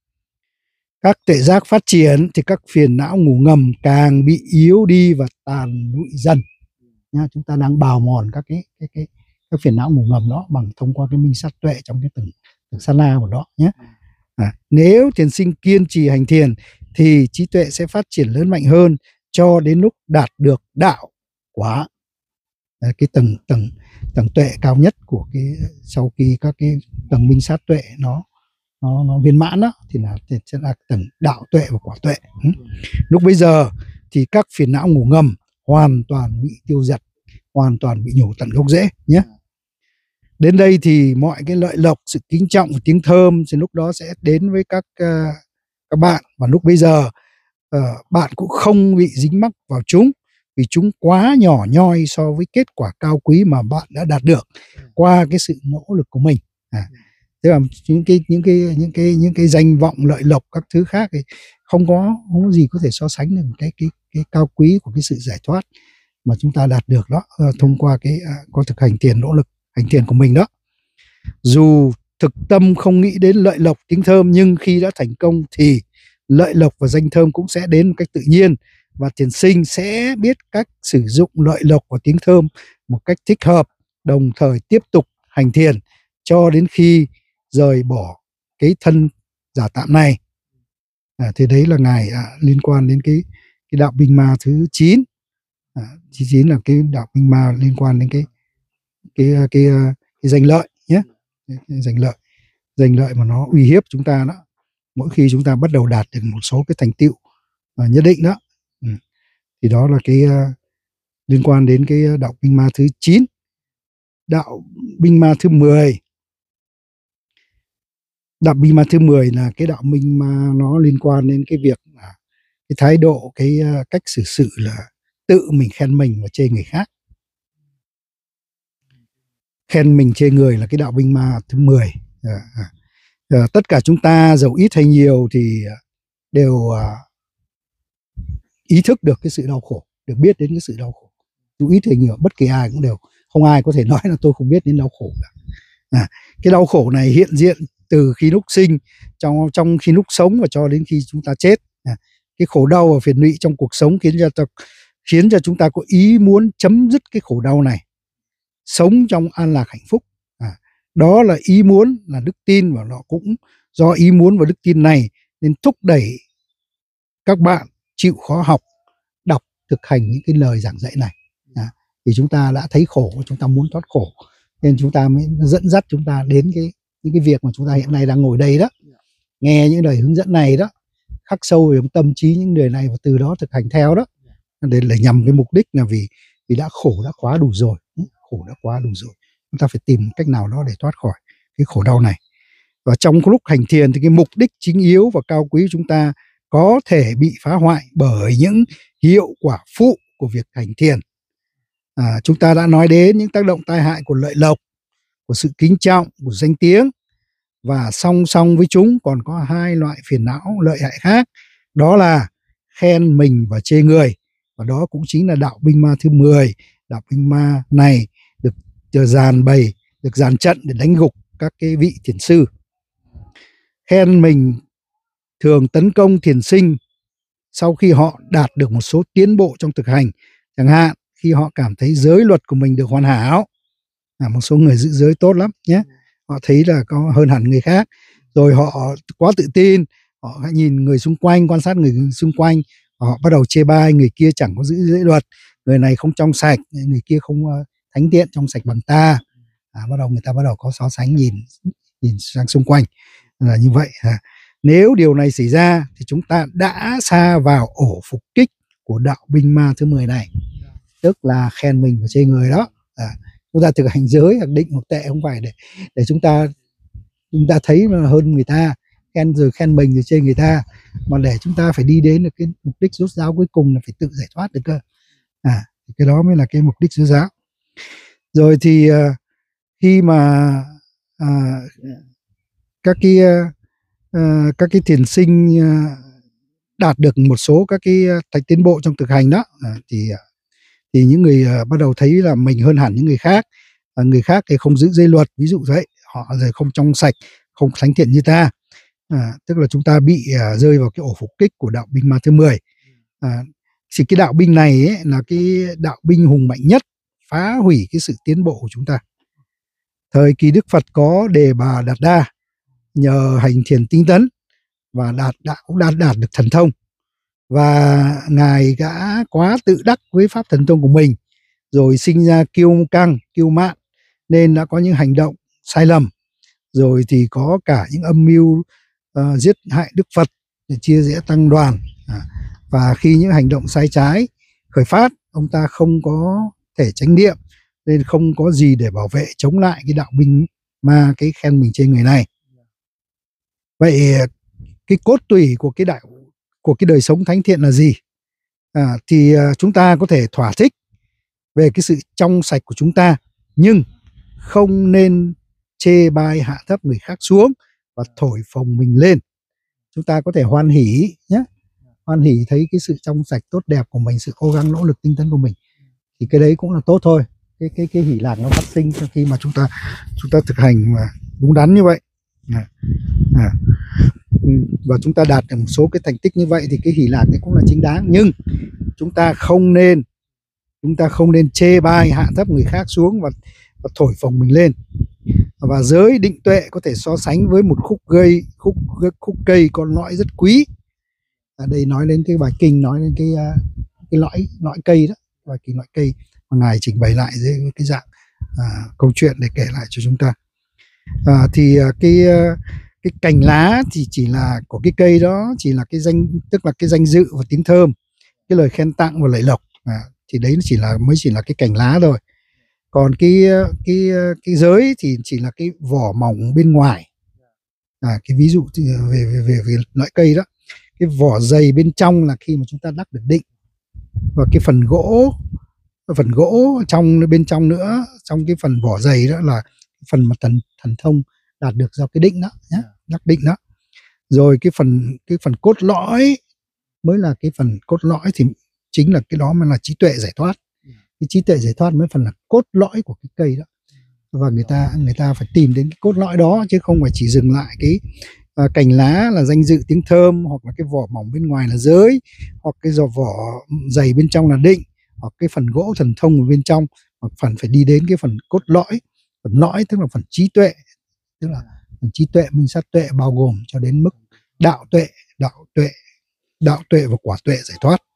Các tuệ giác phát triển thì các phiền não ngủ ngầm càng bị yếu đi và tàn lụi dần. Nha, chúng ta đang bào mòn các cái cái cái các phiền não ngủ ngầm đó bằng thông qua cái minh sát tuệ trong cái từng từng sát na của đó nhé. À, nếu thiền sinh kiên trì hành thiền thì trí tuệ sẽ phát triển lớn mạnh hơn cho đến lúc đạt được đạo quả. À, cái tầng tầng tầng tuệ cao nhất của cái sau khi các cái tầng minh sát tuệ nó nó, nó viên mãn đó thì là sẽ là tầng đạo tuệ và quả tuệ. Ừ. Lúc bây giờ thì các phiền não ngủ ngầm hoàn toàn bị tiêu diệt, hoàn toàn bị nhổ tận gốc rễ nhé. Đến đây thì mọi cái lợi lộc, sự kính trọng và tiếng thơm thì lúc đó sẽ đến với các uh, các bạn, và lúc bây giờ uh, bạn cũng không bị dính mắc vào chúng, vì chúng quá nhỏ nhoi so với kết quả cao quý mà bạn đã đạt được qua cái sự nỗ lực của mình. À, thế là những cái những cái những cái những cái danh vọng, lợi lộc các thứ khác thì không có không có gì có thể so sánh được cái cái cái cao quý của cái sự giải thoát mà chúng ta đạt được đó, uh, thông qua cái uh, qua thực hành thiền, nỗ lực hành thiền của mình đó. Dù thực tâm không nghĩ đến lợi lộc, tiếng thơm, nhưng khi đã thành công thì lợi lộc và danh thơm cũng sẽ đến một cách tự nhiên, và thiền sinh sẽ biết cách sử dụng lợi lộc và tiếng thơm một cách thích hợp, đồng thời tiếp tục hành thiền cho đến khi rời bỏ cái thân giả tạm này. À, thì đấy là ngài à, liên quan đến cái cái đạo binh ma thứ chín. À, thứ chín là cái đạo binh ma liên quan đến cái cái cái, cái, cái danh lợi nhé, danh lợi, danh lợi mà nó uy hiếp chúng ta đó. Mỗi khi chúng ta bắt đầu đạt được một số cái thành tựu uh, nhất định đó, ừ. thì đó là cái uh, liên quan đến cái đạo binh ma thứ chín. Đạo binh ma thứ mười. Đạo binh ma thứ mười là cái đạo binh ma nó liên quan đến cái việc là cái thái độ, cái uh, cách xử sự là tự mình khen mình và chê người khác. Khen mình chê người là cái đạo binh ma thứ mười. À, à. À, tất cả chúng ta dầu ít hay nhiều thì đều à, ý thức được cái sự đau khổ, được biết đến cái sự đau khổ. Dù ít hay nhiều, bất kỳ ai cũng đều, không ai có thể nói là tôi không biết đến đau khổ cả. À, cái đau khổ này hiện diện từ khi lúc sinh, trong trong khi lúc sống và cho đến khi chúng ta chết. À, cái khổ đau và phiền lụy trong cuộc sống khiến cho khiến cho chúng ta có ý muốn chấm dứt cái khổ đau này, sống trong an lạc hạnh phúc. À, đó là ý muốn, là đức tin, và nó cũng do ý muốn và đức tin này nên thúc đẩy các bạn chịu khó học, đọc, thực hành những cái lời giảng dạy này. À, thì chúng ta đã thấy khổ, chúng ta muốn thoát khổ, nên chúng ta mới dẫn dắt chúng ta đến cái những cái việc mà chúng ta hiện nay đang ngồi đây đó, nghe những lời hướng dẫn này đó, khắc sâu vào tâm trí những người này và từ đó thực hành theo đó, để là nhằm cái mục đích là vì vì đã khổ đã quá đủ rồi, khổ đã quá đủ rồi, chúng ta phải tìm cách nào đó để thoát khỏi cái khổ đau này. Và trong lúc hành thiền thì cái mục đích chính yếu và cao quý của chúng ta có thể bị phá hoại bởi những hiệu quả phụ của việc hành thiền. À, chúng ta đã nói đến những tác động tai hại của lợi lộc, của sự kính trọng, của danh tiếng, và song song với chúng còn có hai loại phiền não lợi hại khác, đó là khen mình và chê người, và đó cũng chính là đạo binh ma thứ mười. Đạo binh ma này được dàn bày, được dàn trận để đánh gục các cái vị thiền sư. Khen mình thường tấn công thiền sinh sau khi họ đạt được một số tiến bộ trong thực hành, chẳng hạn khi họ cảm thấy giới luật của mình được hoàn hảo. À, một số người giữ giới tốt lắm nhé, họ thấy là có hơn hẳn người khác, rồi họ quá tự tin, họ nhìn người xung quanh, quan sát người xung quanh, họ bắt đầu chê bai người kia chẳng có giữ giới luật, người này không trong sạch, người kia không thánh thiện trong sạch bằng ta. À, bắt đầu người ta bắt đầu có so sánh, nhìn nhìn sang xung quanh là như vậy. À, nếu điều này xảy ra thì chúng ta đã sa vào ổ phục kích của đạo binh ma thứ mười này, tức là khen mình và chê người đó. À, chúng ta thực hành giới hoặc định hoặc tệ không phải để để chúng ta chúng ta thấy là hơn người ta, khen rồi khen mình rồi chê người ta, mà để chúng ta phải đi đến được cái mục đích rốt ráo cuối cùng là phải tự giải thoát được cơ. À, cái đó mới là cái mục đích rốt ráo. Rồi thì uh, khi mà uh, các cái uh, các cái thiền sinh uh, đạt được một số các cái thành tiến bộ trong thực hành đó, uh, thì uh, thì những người uh, bắt đầu thấy là mình hơn hẳn những người khác, uh, người khác thì không giữ giới luật, ví dụ vậy, họ rồi không trong sạch, không thánh thiện như ta. À, tức là chúng ta bị uh, rơi vào cái ổ phục kích của đạo binh ma thứ mười. À, thì cái đạo binh này ấy, là cái đạo binh hùng mạnh nhất, phá hủy cái sự tiến bộ của chúng ta. Thời kỳ Đức Phật có Đề Bà Đạt Đa, nhờ hành thiền tinh tấn và đạt đã cũng đạt đạt được thần thông, và ngài đã quá tự đắc với pháp thần thông của mình, rồi sinh ra kiêu căng, kiêu mạn, nên đã có những hành động sai lầm, rồi thì có cả những âm mưu uh, giết hại Đức Phật để chia rẽ tăng đoàn. À, và khi những hành động sai trái khởi phát, ông ta không có thể chánh niệm nên không có gì để bảo vệ chống lại cái đạo binh ma, cái khen mình chê người này. Vậy cái cốt tủy của cái đạo của cái đời sống thánh thiện là gì? À, thì à, chúng ta có thể thỏa thích về cái sự trong sạch của chúng ta, nhưng không nên chê bai hạ thấp người khác xuống và thổi phồng mình lên. Chúng ta có thể hoan hỉ nhé, hoan hỉ thấy cái sự trong sạch tốt đẹp của mình, sự cố gắng nỗ lực tinh tấn của mình, thì cái đấy cũng là tốt thôi. Cái cái cái hỷ lạc nó phát sinh khi mà chúng ta chúng ta thực hành mà đúng đắn như vậy. À, à. Và chúng ta đạt được một số cái thành tích như vậy thì cái hỷ lạc đấy cũng là chính đáng, nhưng chúng ta không nên chúng ta không nên chê bai hạ thấp người khác xuống và, và thổi phồng mình lên. Và giới định tuệ có thể so sánh với một khúc cây khúc khúc cây con lõi rất quý. À, đây nói đến cái bài kinh, nói đến cái cái lõi lõi cây đó, bài kinh lõi cây mà ngài trình bày lại dưới cái dạng à, câu chuyện để kể lại cho chúng ta. À, thì cái cái cành lá thì chỉ là của cái cây đó, chỉ là cái danh, tức là cái danh dự và tiếng thơm, cái lời khen tặng và lợi lộc. À, thì đấy chỉ là mới chỉ là cái cành lá thôi. Còn cái cái cái giới thì chỉ là cái vỏ mỏng bên ngoài. À, cái ví dụ về về về, về loại cây đó, cái vỏ dày bên trong là khi mà chúng ta đắc được định, và cái phần gỗ phần gỗ trong bên trong nữa, trong cái phần vỏ dày đó là phần mà thần thần thông đạt được do cái định đó nhé, đắc định đó. Rồi cái phần cái phần cốt lõi mới là cái phần cốt lõi, thì chính là cái đó mới là trí tuệ giải thoát. Cái trí tuệ giải thoát mới phần là cốt lõi của cái cây đó, và người ta người ta phải tìm đến cái cốt lõi đó, chứ không phải chỉ dừng lại cái à, cành lá là danh dự tiếng thơm, hoặc là cái vỏ mỏng bên ngoài là giới, hoặc cái giò vỏ dày bên trong là định, hoặc cái phần gỗ thần thông ở bên trong, hoặc phần phải đi đến cái phần cốt lõi. Phần lõi tức là phần trí tuệ, tức là phần trí tuệ minh sát tuệ, bao gồm cho đến mức đạo tuệ đạo tuệ đạo tuệ và quả tuệ giải thoát.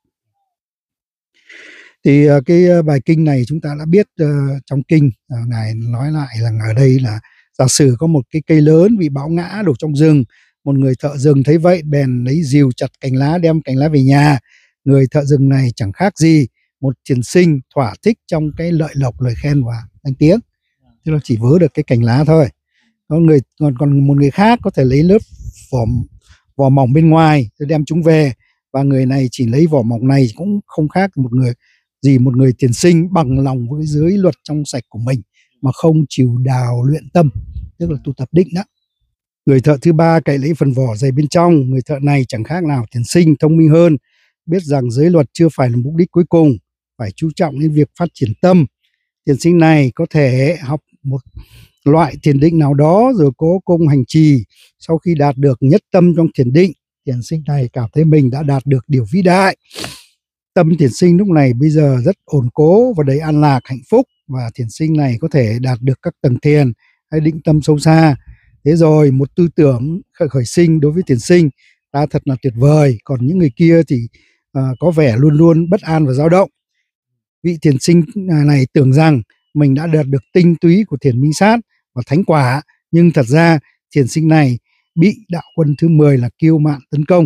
Thì cái bài kinh này chúng ta đã biết uh, trong kinh uh, ngài nói lại là ở đây là giả sử có một cái cây lớn bị bão ngã đổ trong rừng, một người thợ rừng thấy vậy bèn lấy rìu chặt cành lá, đem cành lá về nhà. Người thợ rừng này chẳng khác gì một thiền sinh thỏa thích trong cái lợi lộc, lời khen và danh tiếng, tức là chỉ vớ được cái cành lá thôi. Còn người còn còn một người khác có thể lấy lớp vỏ vỏ mỏng bên ngoài rồi đem chúng về, và người này chỉ lấy vỏ mỏng này cũng không khác một người gì một người thiền sinh bằng lòng với giới luật trong sạch của mình mà không chịu đào luyện tâm, tức là tu tập định đó. Người thợ thứ ba cậy lấy phần vỏ dày bên trong. Người thợ này chẳng khác nào thiền sinh thông minh hơn, biết rằng giới luật chưa phải là mục đích cuối cùng, phải chú trọng đến việc phát triển tâm. Thiền sinh này có thể học một loại thiền định nào đó rồi cố công hành trì. Sau khi đạt được nhất tâm trong thiền định, thiền sinh này cảm thấy mình đã đạt được điều vĩ đại. Tâm thiền sinh lúc này bây giờ rất ổn cố và đầy an lạc, hạnh phúc, và thiền sinh này có thể đạt được các tầng thiền hay định tâm sâu xa. Thế rồi một tư tưởng khởi, khởi sinh đối với thiền sinh ta thật là tuyệt vời, còn những người kia thì uh, có vẻ luôn luôn bất an và dao động. Vị thiền sinh này tưởng rằng mình đã đạt được tinh túy của thiền minh sát và thánh quả, nhưng thật ra thiền sinh này bị đạo quân thứ mười là kiêu mạn tấn công.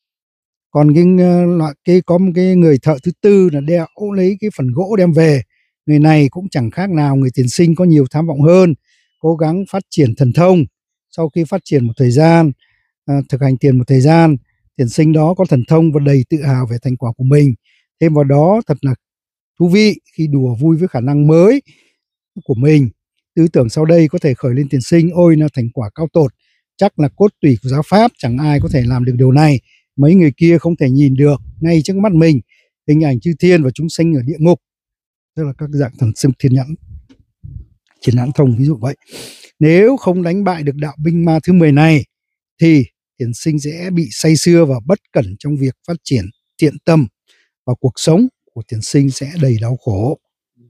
Còn cái loại cái có một cái người thợ thứ tư là đeo lấy cái phần gỗ đem về. Người này cũng chẳng khác nào người thiền sinh có nhiều tham vọng hơn, cố gắng phát triển thần thông. Sau khi phát triển một thời gian, à, thực hành thiền một thời gian, thiền sinh đó có thần thông và đầy tự hào về thành quả của mình. Thêm vào đó thật là thú vị khi đùa vui với khả năng mới của mình. Tư tưởng sau đây có thể khởi lên thiền sinh: ôi là thành quả cao tột, chắc là cốt tủy của giáo pháp, chẳng ai có thể làm được điều này. Mấy người kia không thể nhìn được ngay trước mắt mình hình ảnh chư thiên và chúng sanh ở địa ngục, tức là các dạng thần sinh thiên nhãn, triển nhãn thông, ví dụ vậy. Nếu không đánh bại được đạo binh ma thứ mười này thì thiền sinh sẽ bị say sưa và bất cẩn trong việc phát triển thiện tâm, và cuộc sống của thiền sinh sẽ đầy đau khổ.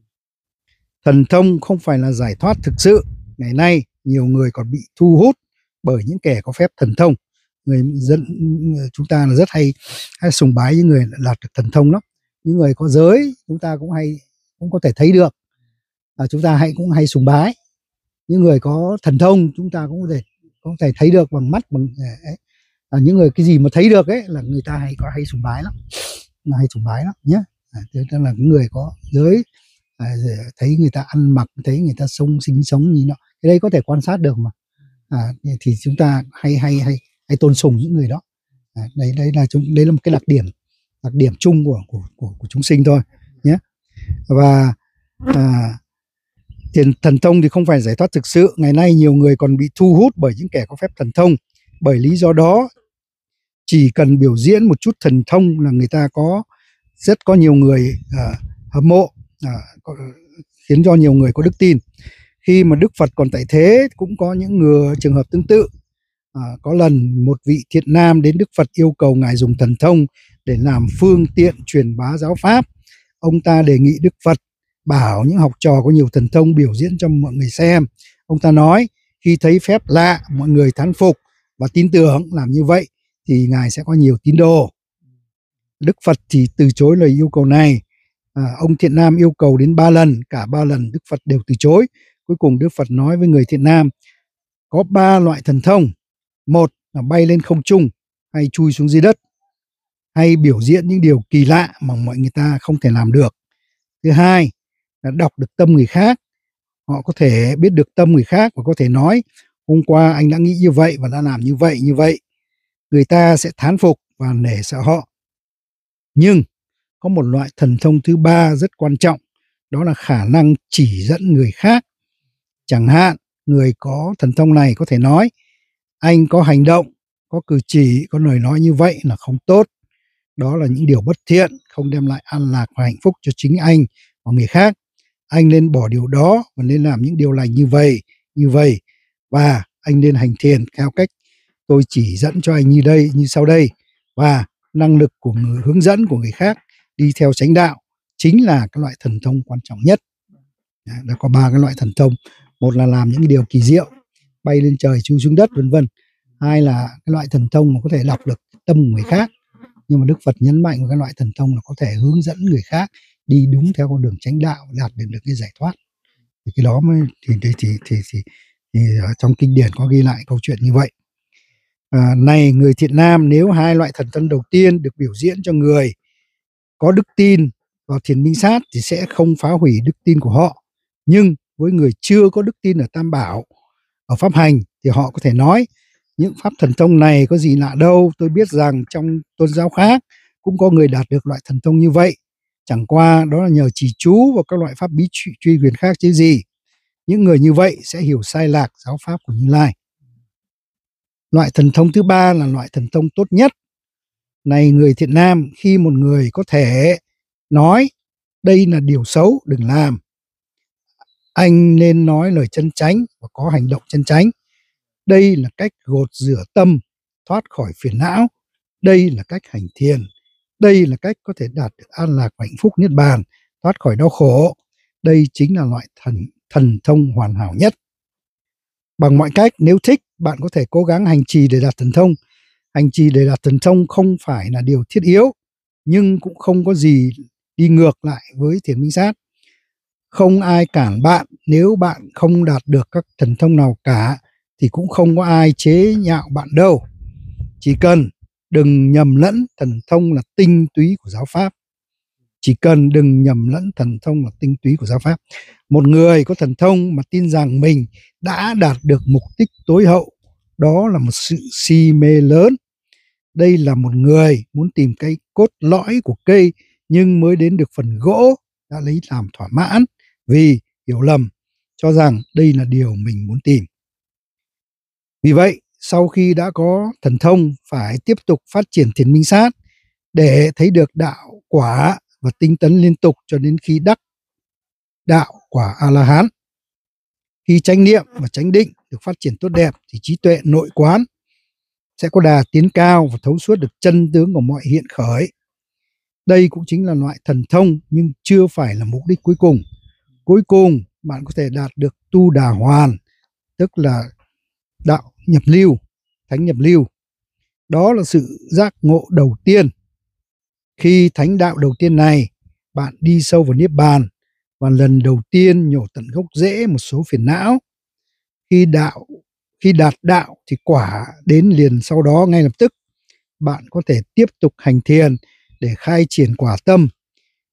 Thần thông không phải là giải thoát thực sự. Ngày nay nhiều người còn bị thu hút bởi những kẻ có phép thần thông. Người dân chúng ta là rất hay hay sùng bái những người đạt được thần thông lắm. Những người có giới chúng ta cũng hay cũng có thể thấy được, à, chúng ta hay cũng hay sùng bái. Những người có thần thông chúng ta cũng có thể có thể thấy được bằng mắt, bằng ấy. À, những người cái gì mà thấy được ấy là người ta hay có hay sùng bái lắm, là hay sùng bái lắm nhé. À, tức là người có giới, à, thấy người ta ăn mặc, thấy người ta sống sinh sống như nó, cái đây có thể quan sát được mà. À, thì chúng ta hay hay hay hay tôn sùng những người đó. À, đấy đấy là chúng đấy là một cái đặc điểm đặc điểm chung của của của, của chúng sinh thôi nhé. Và à, tiền thần thông thì không phải giải thoát thực sự. Ngày nay nhiều người còn bị thu hút bởi những kẻ có phép thần thông. Bởi lý do đó, chỉ cần biểu diễn một chút thần thông là người ta có rất có nhiều người à, hâm mộ, à, có, khiến cho nhiều người có đức tin. Khi mà Đức Phật còn tại thế cũng có những người trường hợp tương tự. À, có lần một vị thiện nam đến Đức Phật yêu cầu ngài dùng thần thông để làm phương tiện truyền bá giáo pháp. Ông ta đề nghị Đức Phật bảo những học trò có nhiều thần thông biểu diễn cho mọi người xem. Ông ta nói khi thấy phép lạ mọi người thán phục và tin tưởng, làm như vậy thì ngài sẽ có nhiều tín đồ. Đức Phật thì từ chối lời yêu cầu này. À, ông thiện nam yêu cầu đến ba lần, cả ba lần Đức Phật đều từ chối. Cuối cùng Đức Phật nói với người thiện nam có ba loại thần thông. Một là bay lên không trung hay chui xuống dưới đất, hay biểu diễn những điều kỳ lạ mà mọi người ta không thể làm được. Thứ hai là đọc được tâm người khác. Họ có thể biết được tâm người khác và có thể nói hôm qua anh đã nghĩ như vậy và đã làm như vậy như vậy. Người ta sẽ thán phục và nể sợ họ. Nhưng có một loại thần thông thứ ba rất quan trọng, đó là khả năng chỉ dẫn người khác. Chẳng hạn người có thần thông này có thể nói anh có hành động, có cử chỉ, có lời nói như vậy là không tốt. Đó là những điều bất thiện, không đem lại an lạc và hạnh phúc cho chính anh và người khác. Anh nên bỏ điều đó và nên làm những điều lành như vậy, như vậy. Và anh nên hành thiền theo cách tôi chỉ dẫn cho anh như đây, như sau đây. Và năng lực của người hướng dẫn của người khác đi theo chánh đạo chính là cái loại thần thông quan trọng nhất. Đã có ba cái loại thần thông. Một là làm những cái điều kỳ diệu, bay lên trời, chui xuống đất, vân vân. Hai là cái loại thần thông mà có thể đọc được tâm của người khác. Nhưng mà Đức Phật nhấn mạnh vào cái loại thần thông là có thể hướng dẫn người khác đi đúng theo con đường chánh đạo, đạt được được cái giải thoát. Thì cái đó mới thì thì thì thì, thì, thì trong kinh điển có ghi lại câu chuyện như vậy. À, này người thiện nam, nếu hai loại thần thông đầu tiên được biểu diễn cho người có đức tin vào thiền minh sát thì sẽ không phá hủy đức tin của họ. Nhưng với người chưa có đức tin ở Tam Bảo, ở pháp hành, thì họ có thể nói những pháp thần thông này có gì lạ đâu, tôi biết rằng trong tôn giáo khác cũng có người đạt được loại thần thông như vậy, chẳng qua đó là nhờ trì chú và các loại pháp bí truy, truy quyền khác chứ gì. Những người như vậy sẽ hiểu sai lạc giáo pháp của Như Lai. Loại thần thông thứ ba là loại thần thông tốt nhất. Này người thiện nam, khi một người có thể nói đây là điều xấu đừng làm, anh nên nói lời chân chánh và có hành động chân chánh. Đây là cách gột rửa tâm, thoát khỏi phiền não. Đây là cách hành thiền. Đây là cách có thể đạt được an lạc và hạnh phúc niết bàn, thoát khỏi đau khổ. Đây chính là loại thần, thần thông hoàn hảo nhất. Bằng mọi cách, nếu thích, bạn có thể cố gắng hành trì để đạt thần thông. Hành trì để đạt thần thông không phải là điều thiết yếu, nhưng cũng không có gì đi ngược lại với thiền minh sát. Không ai cản bạn nếu bạn không đạt được các thần thông nào cả, thì cũng không có ai chế nhạo bạn đâu. Chỉ cần đừng nhầm lẫn thần thông là tinh túy của giáo pháp. Chỉ cần đừng nhầm lẫn thần thông là tinh túy của giáo pháp. Một người có thần thông mà tin rằng mình đã đạt được mục đích tối hậu, đó là một sự si mê lớn. Đây là một người muốn tìm cái cốt lõi của cây nhưng mới đến được phần gỗ đã lấy làm thỏa mãn vì hiểu lầm, cho rằng đây là điều mình muốn tìm. Vì vậy, sau khi đã có thần thông, phải tiếp tục phát triển thiền minh sát để thấy được đạo quả và tinh tấn liên tục cho đến khi đắc đạo quả A-la-hán. Khi chánh niệm và chánh định được phát triển tốt đẹp thì trí tuệ nội quán sẽ có đà tiến cao và thấu suốt được chân tướng của mọi hiện khởi. Đây cũng chính là loại thần thông nhưng chưa phải là mục đích cuối cùng. Cuối cùng, bạn có thể đạt được tu đà hoàn, tức là đạo nhập lưu, thánh nhập lưu. Đó là sự giác ngộ đầu tiên. Khi thánh đạo đầu tiên này, bạn đi sâu vào niết bàn và lần đầu tiên nhổ tận gốc rễ một số phiền não. Khi đạo khi đạt đạo thì quả đến liền sau đó ngay lập tức. Bạn có thể tiếp tục hành thiền để khai triển quả tâm.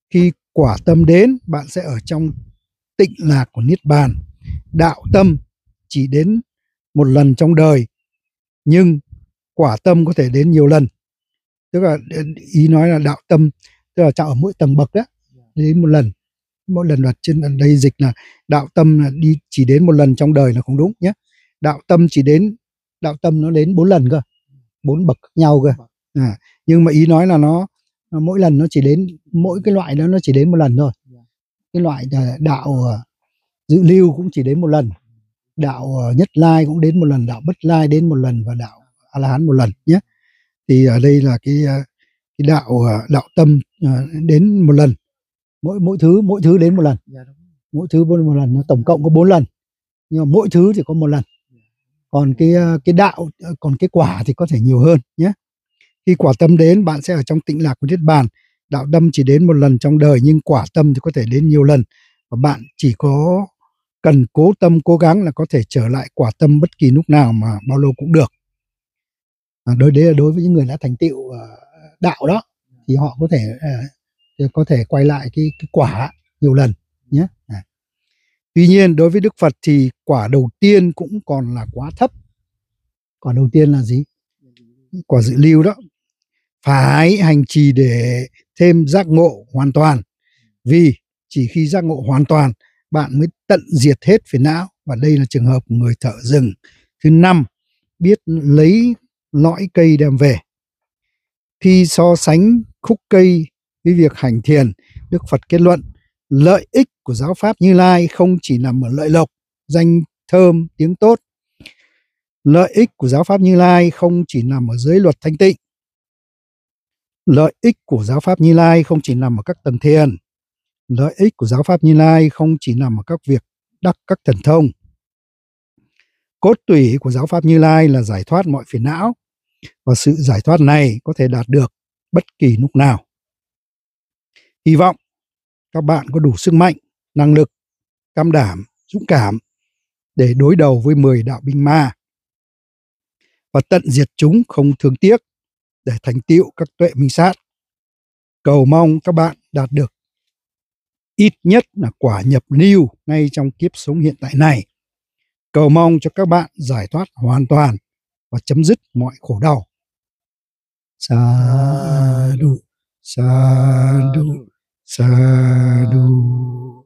Khi quả tâm đến, bạn sẽ ở trong tịnh lạc của Niết Bàn. Đạo tâm chỉ đến một lần trong đời, nhưng quả tâm có thể đến nhiều lần. Tức là ý nói là đạo tâm, tức là ở mỗi tầng bậc đó, đến một lần. Mỗi lần là trên đây dịch là đạo tâm là đi chỉ đến một lần trong đời là không đúng nhé. Đạo tâm chỉ đến, đạo tâm nó đến bốn lần cơ, bốn bậc khác nhau cơ. À, nhưng mà ý nói là nó, nó mỗi lần nó chỉ đến, mỗi cái loại đó nó chỉ đến một lần thôi. Cái loại đạo dự lưu cũng chỉ đến một lần, đạo nhất lai cũng đến một lần, đạo bất lai đến một lần, và đạo a la hán một lần nhé. Thì ở đây là cái cái đạo đạo tâm đến một lần, mỗi mỗi thứ mỗi thứ đến một lần, mỗi thứ một lần, nó tổng cộng có bốn lần, nhưng mà mỗi thứ thì có một lần. Còn cái cái đạo, còn cái quả thì có thể nhiều hơn nhé. Khi quả tâm đến, bạn sẽ ở trong tịnh lạc của Niết Bàn. Đạo tâm chỉ đến một lần trong đời, nhưng quả tâm thì có thể đến nhiều lần, và bạn chỉ có cần cố tâm cố gắng là có thể trở lại quả tâm bất kỳ lúc nào mà bao lâu cũng được. À, đối đấy là đối với những người đã thành tựu uh, đạo đó, thì họ có thể uh, có thể quay lại cái, cái quả nhiều lần nhé. À. Tuy nhiên đối với Đức Phật thì quả đầu tiên cũng còn là quá thấp. Quả đầu tiên là gì? Quả dự lưu đó. Phải hành trì để thêm giác ngộ hoàn toàn. Vì chỉ khi giác ngộ hoàn toàn, bạn mới tận diệt hết phiền não. Và đây là trường hợp của người thợ rừng. Thứ năm, biết lấy lõi cây đem về. Khi so sánh khúc cây với việc hành thiền, Đức Phật kết luận lợi ích của giáo pháp Như Lai không chỉ nằm ở lợi lộc, danh thơm, tiếng tốt. Lợi ích của giáo pháp Như Lai không chỉ nằm ở giới luật thanh tịnh. Lợi ích của giáo pháp Như Lai không chỉ nằm ở các tầng thiền. Lợi ích của giáo pháp Như Lai không chỉ nằm ở các việc đắc các thần thông. Cốt tủy của giáo pháp Như Lai là giải thoát mọi phiền não, và sự giải thoát này có thể đạt được bất kỳ lúc nào. Hy vọng các bạn có đủ sức mạnh, năng lực, cam đảm, dũng cảm để đối đầu với mười đạo binh ma và tận diệt chúng không thương tiếc để thành tựu các tuệ minh sát. Cầu mong các bạn đạt được ít nhất là quả nhập niu ngay trong kiếp sống hiện tại này. Cầu mong cho các bạn giải thoát hoàn toàn và chấm dứt mọi khổ đau. Sa đu, sa đu, sa đu.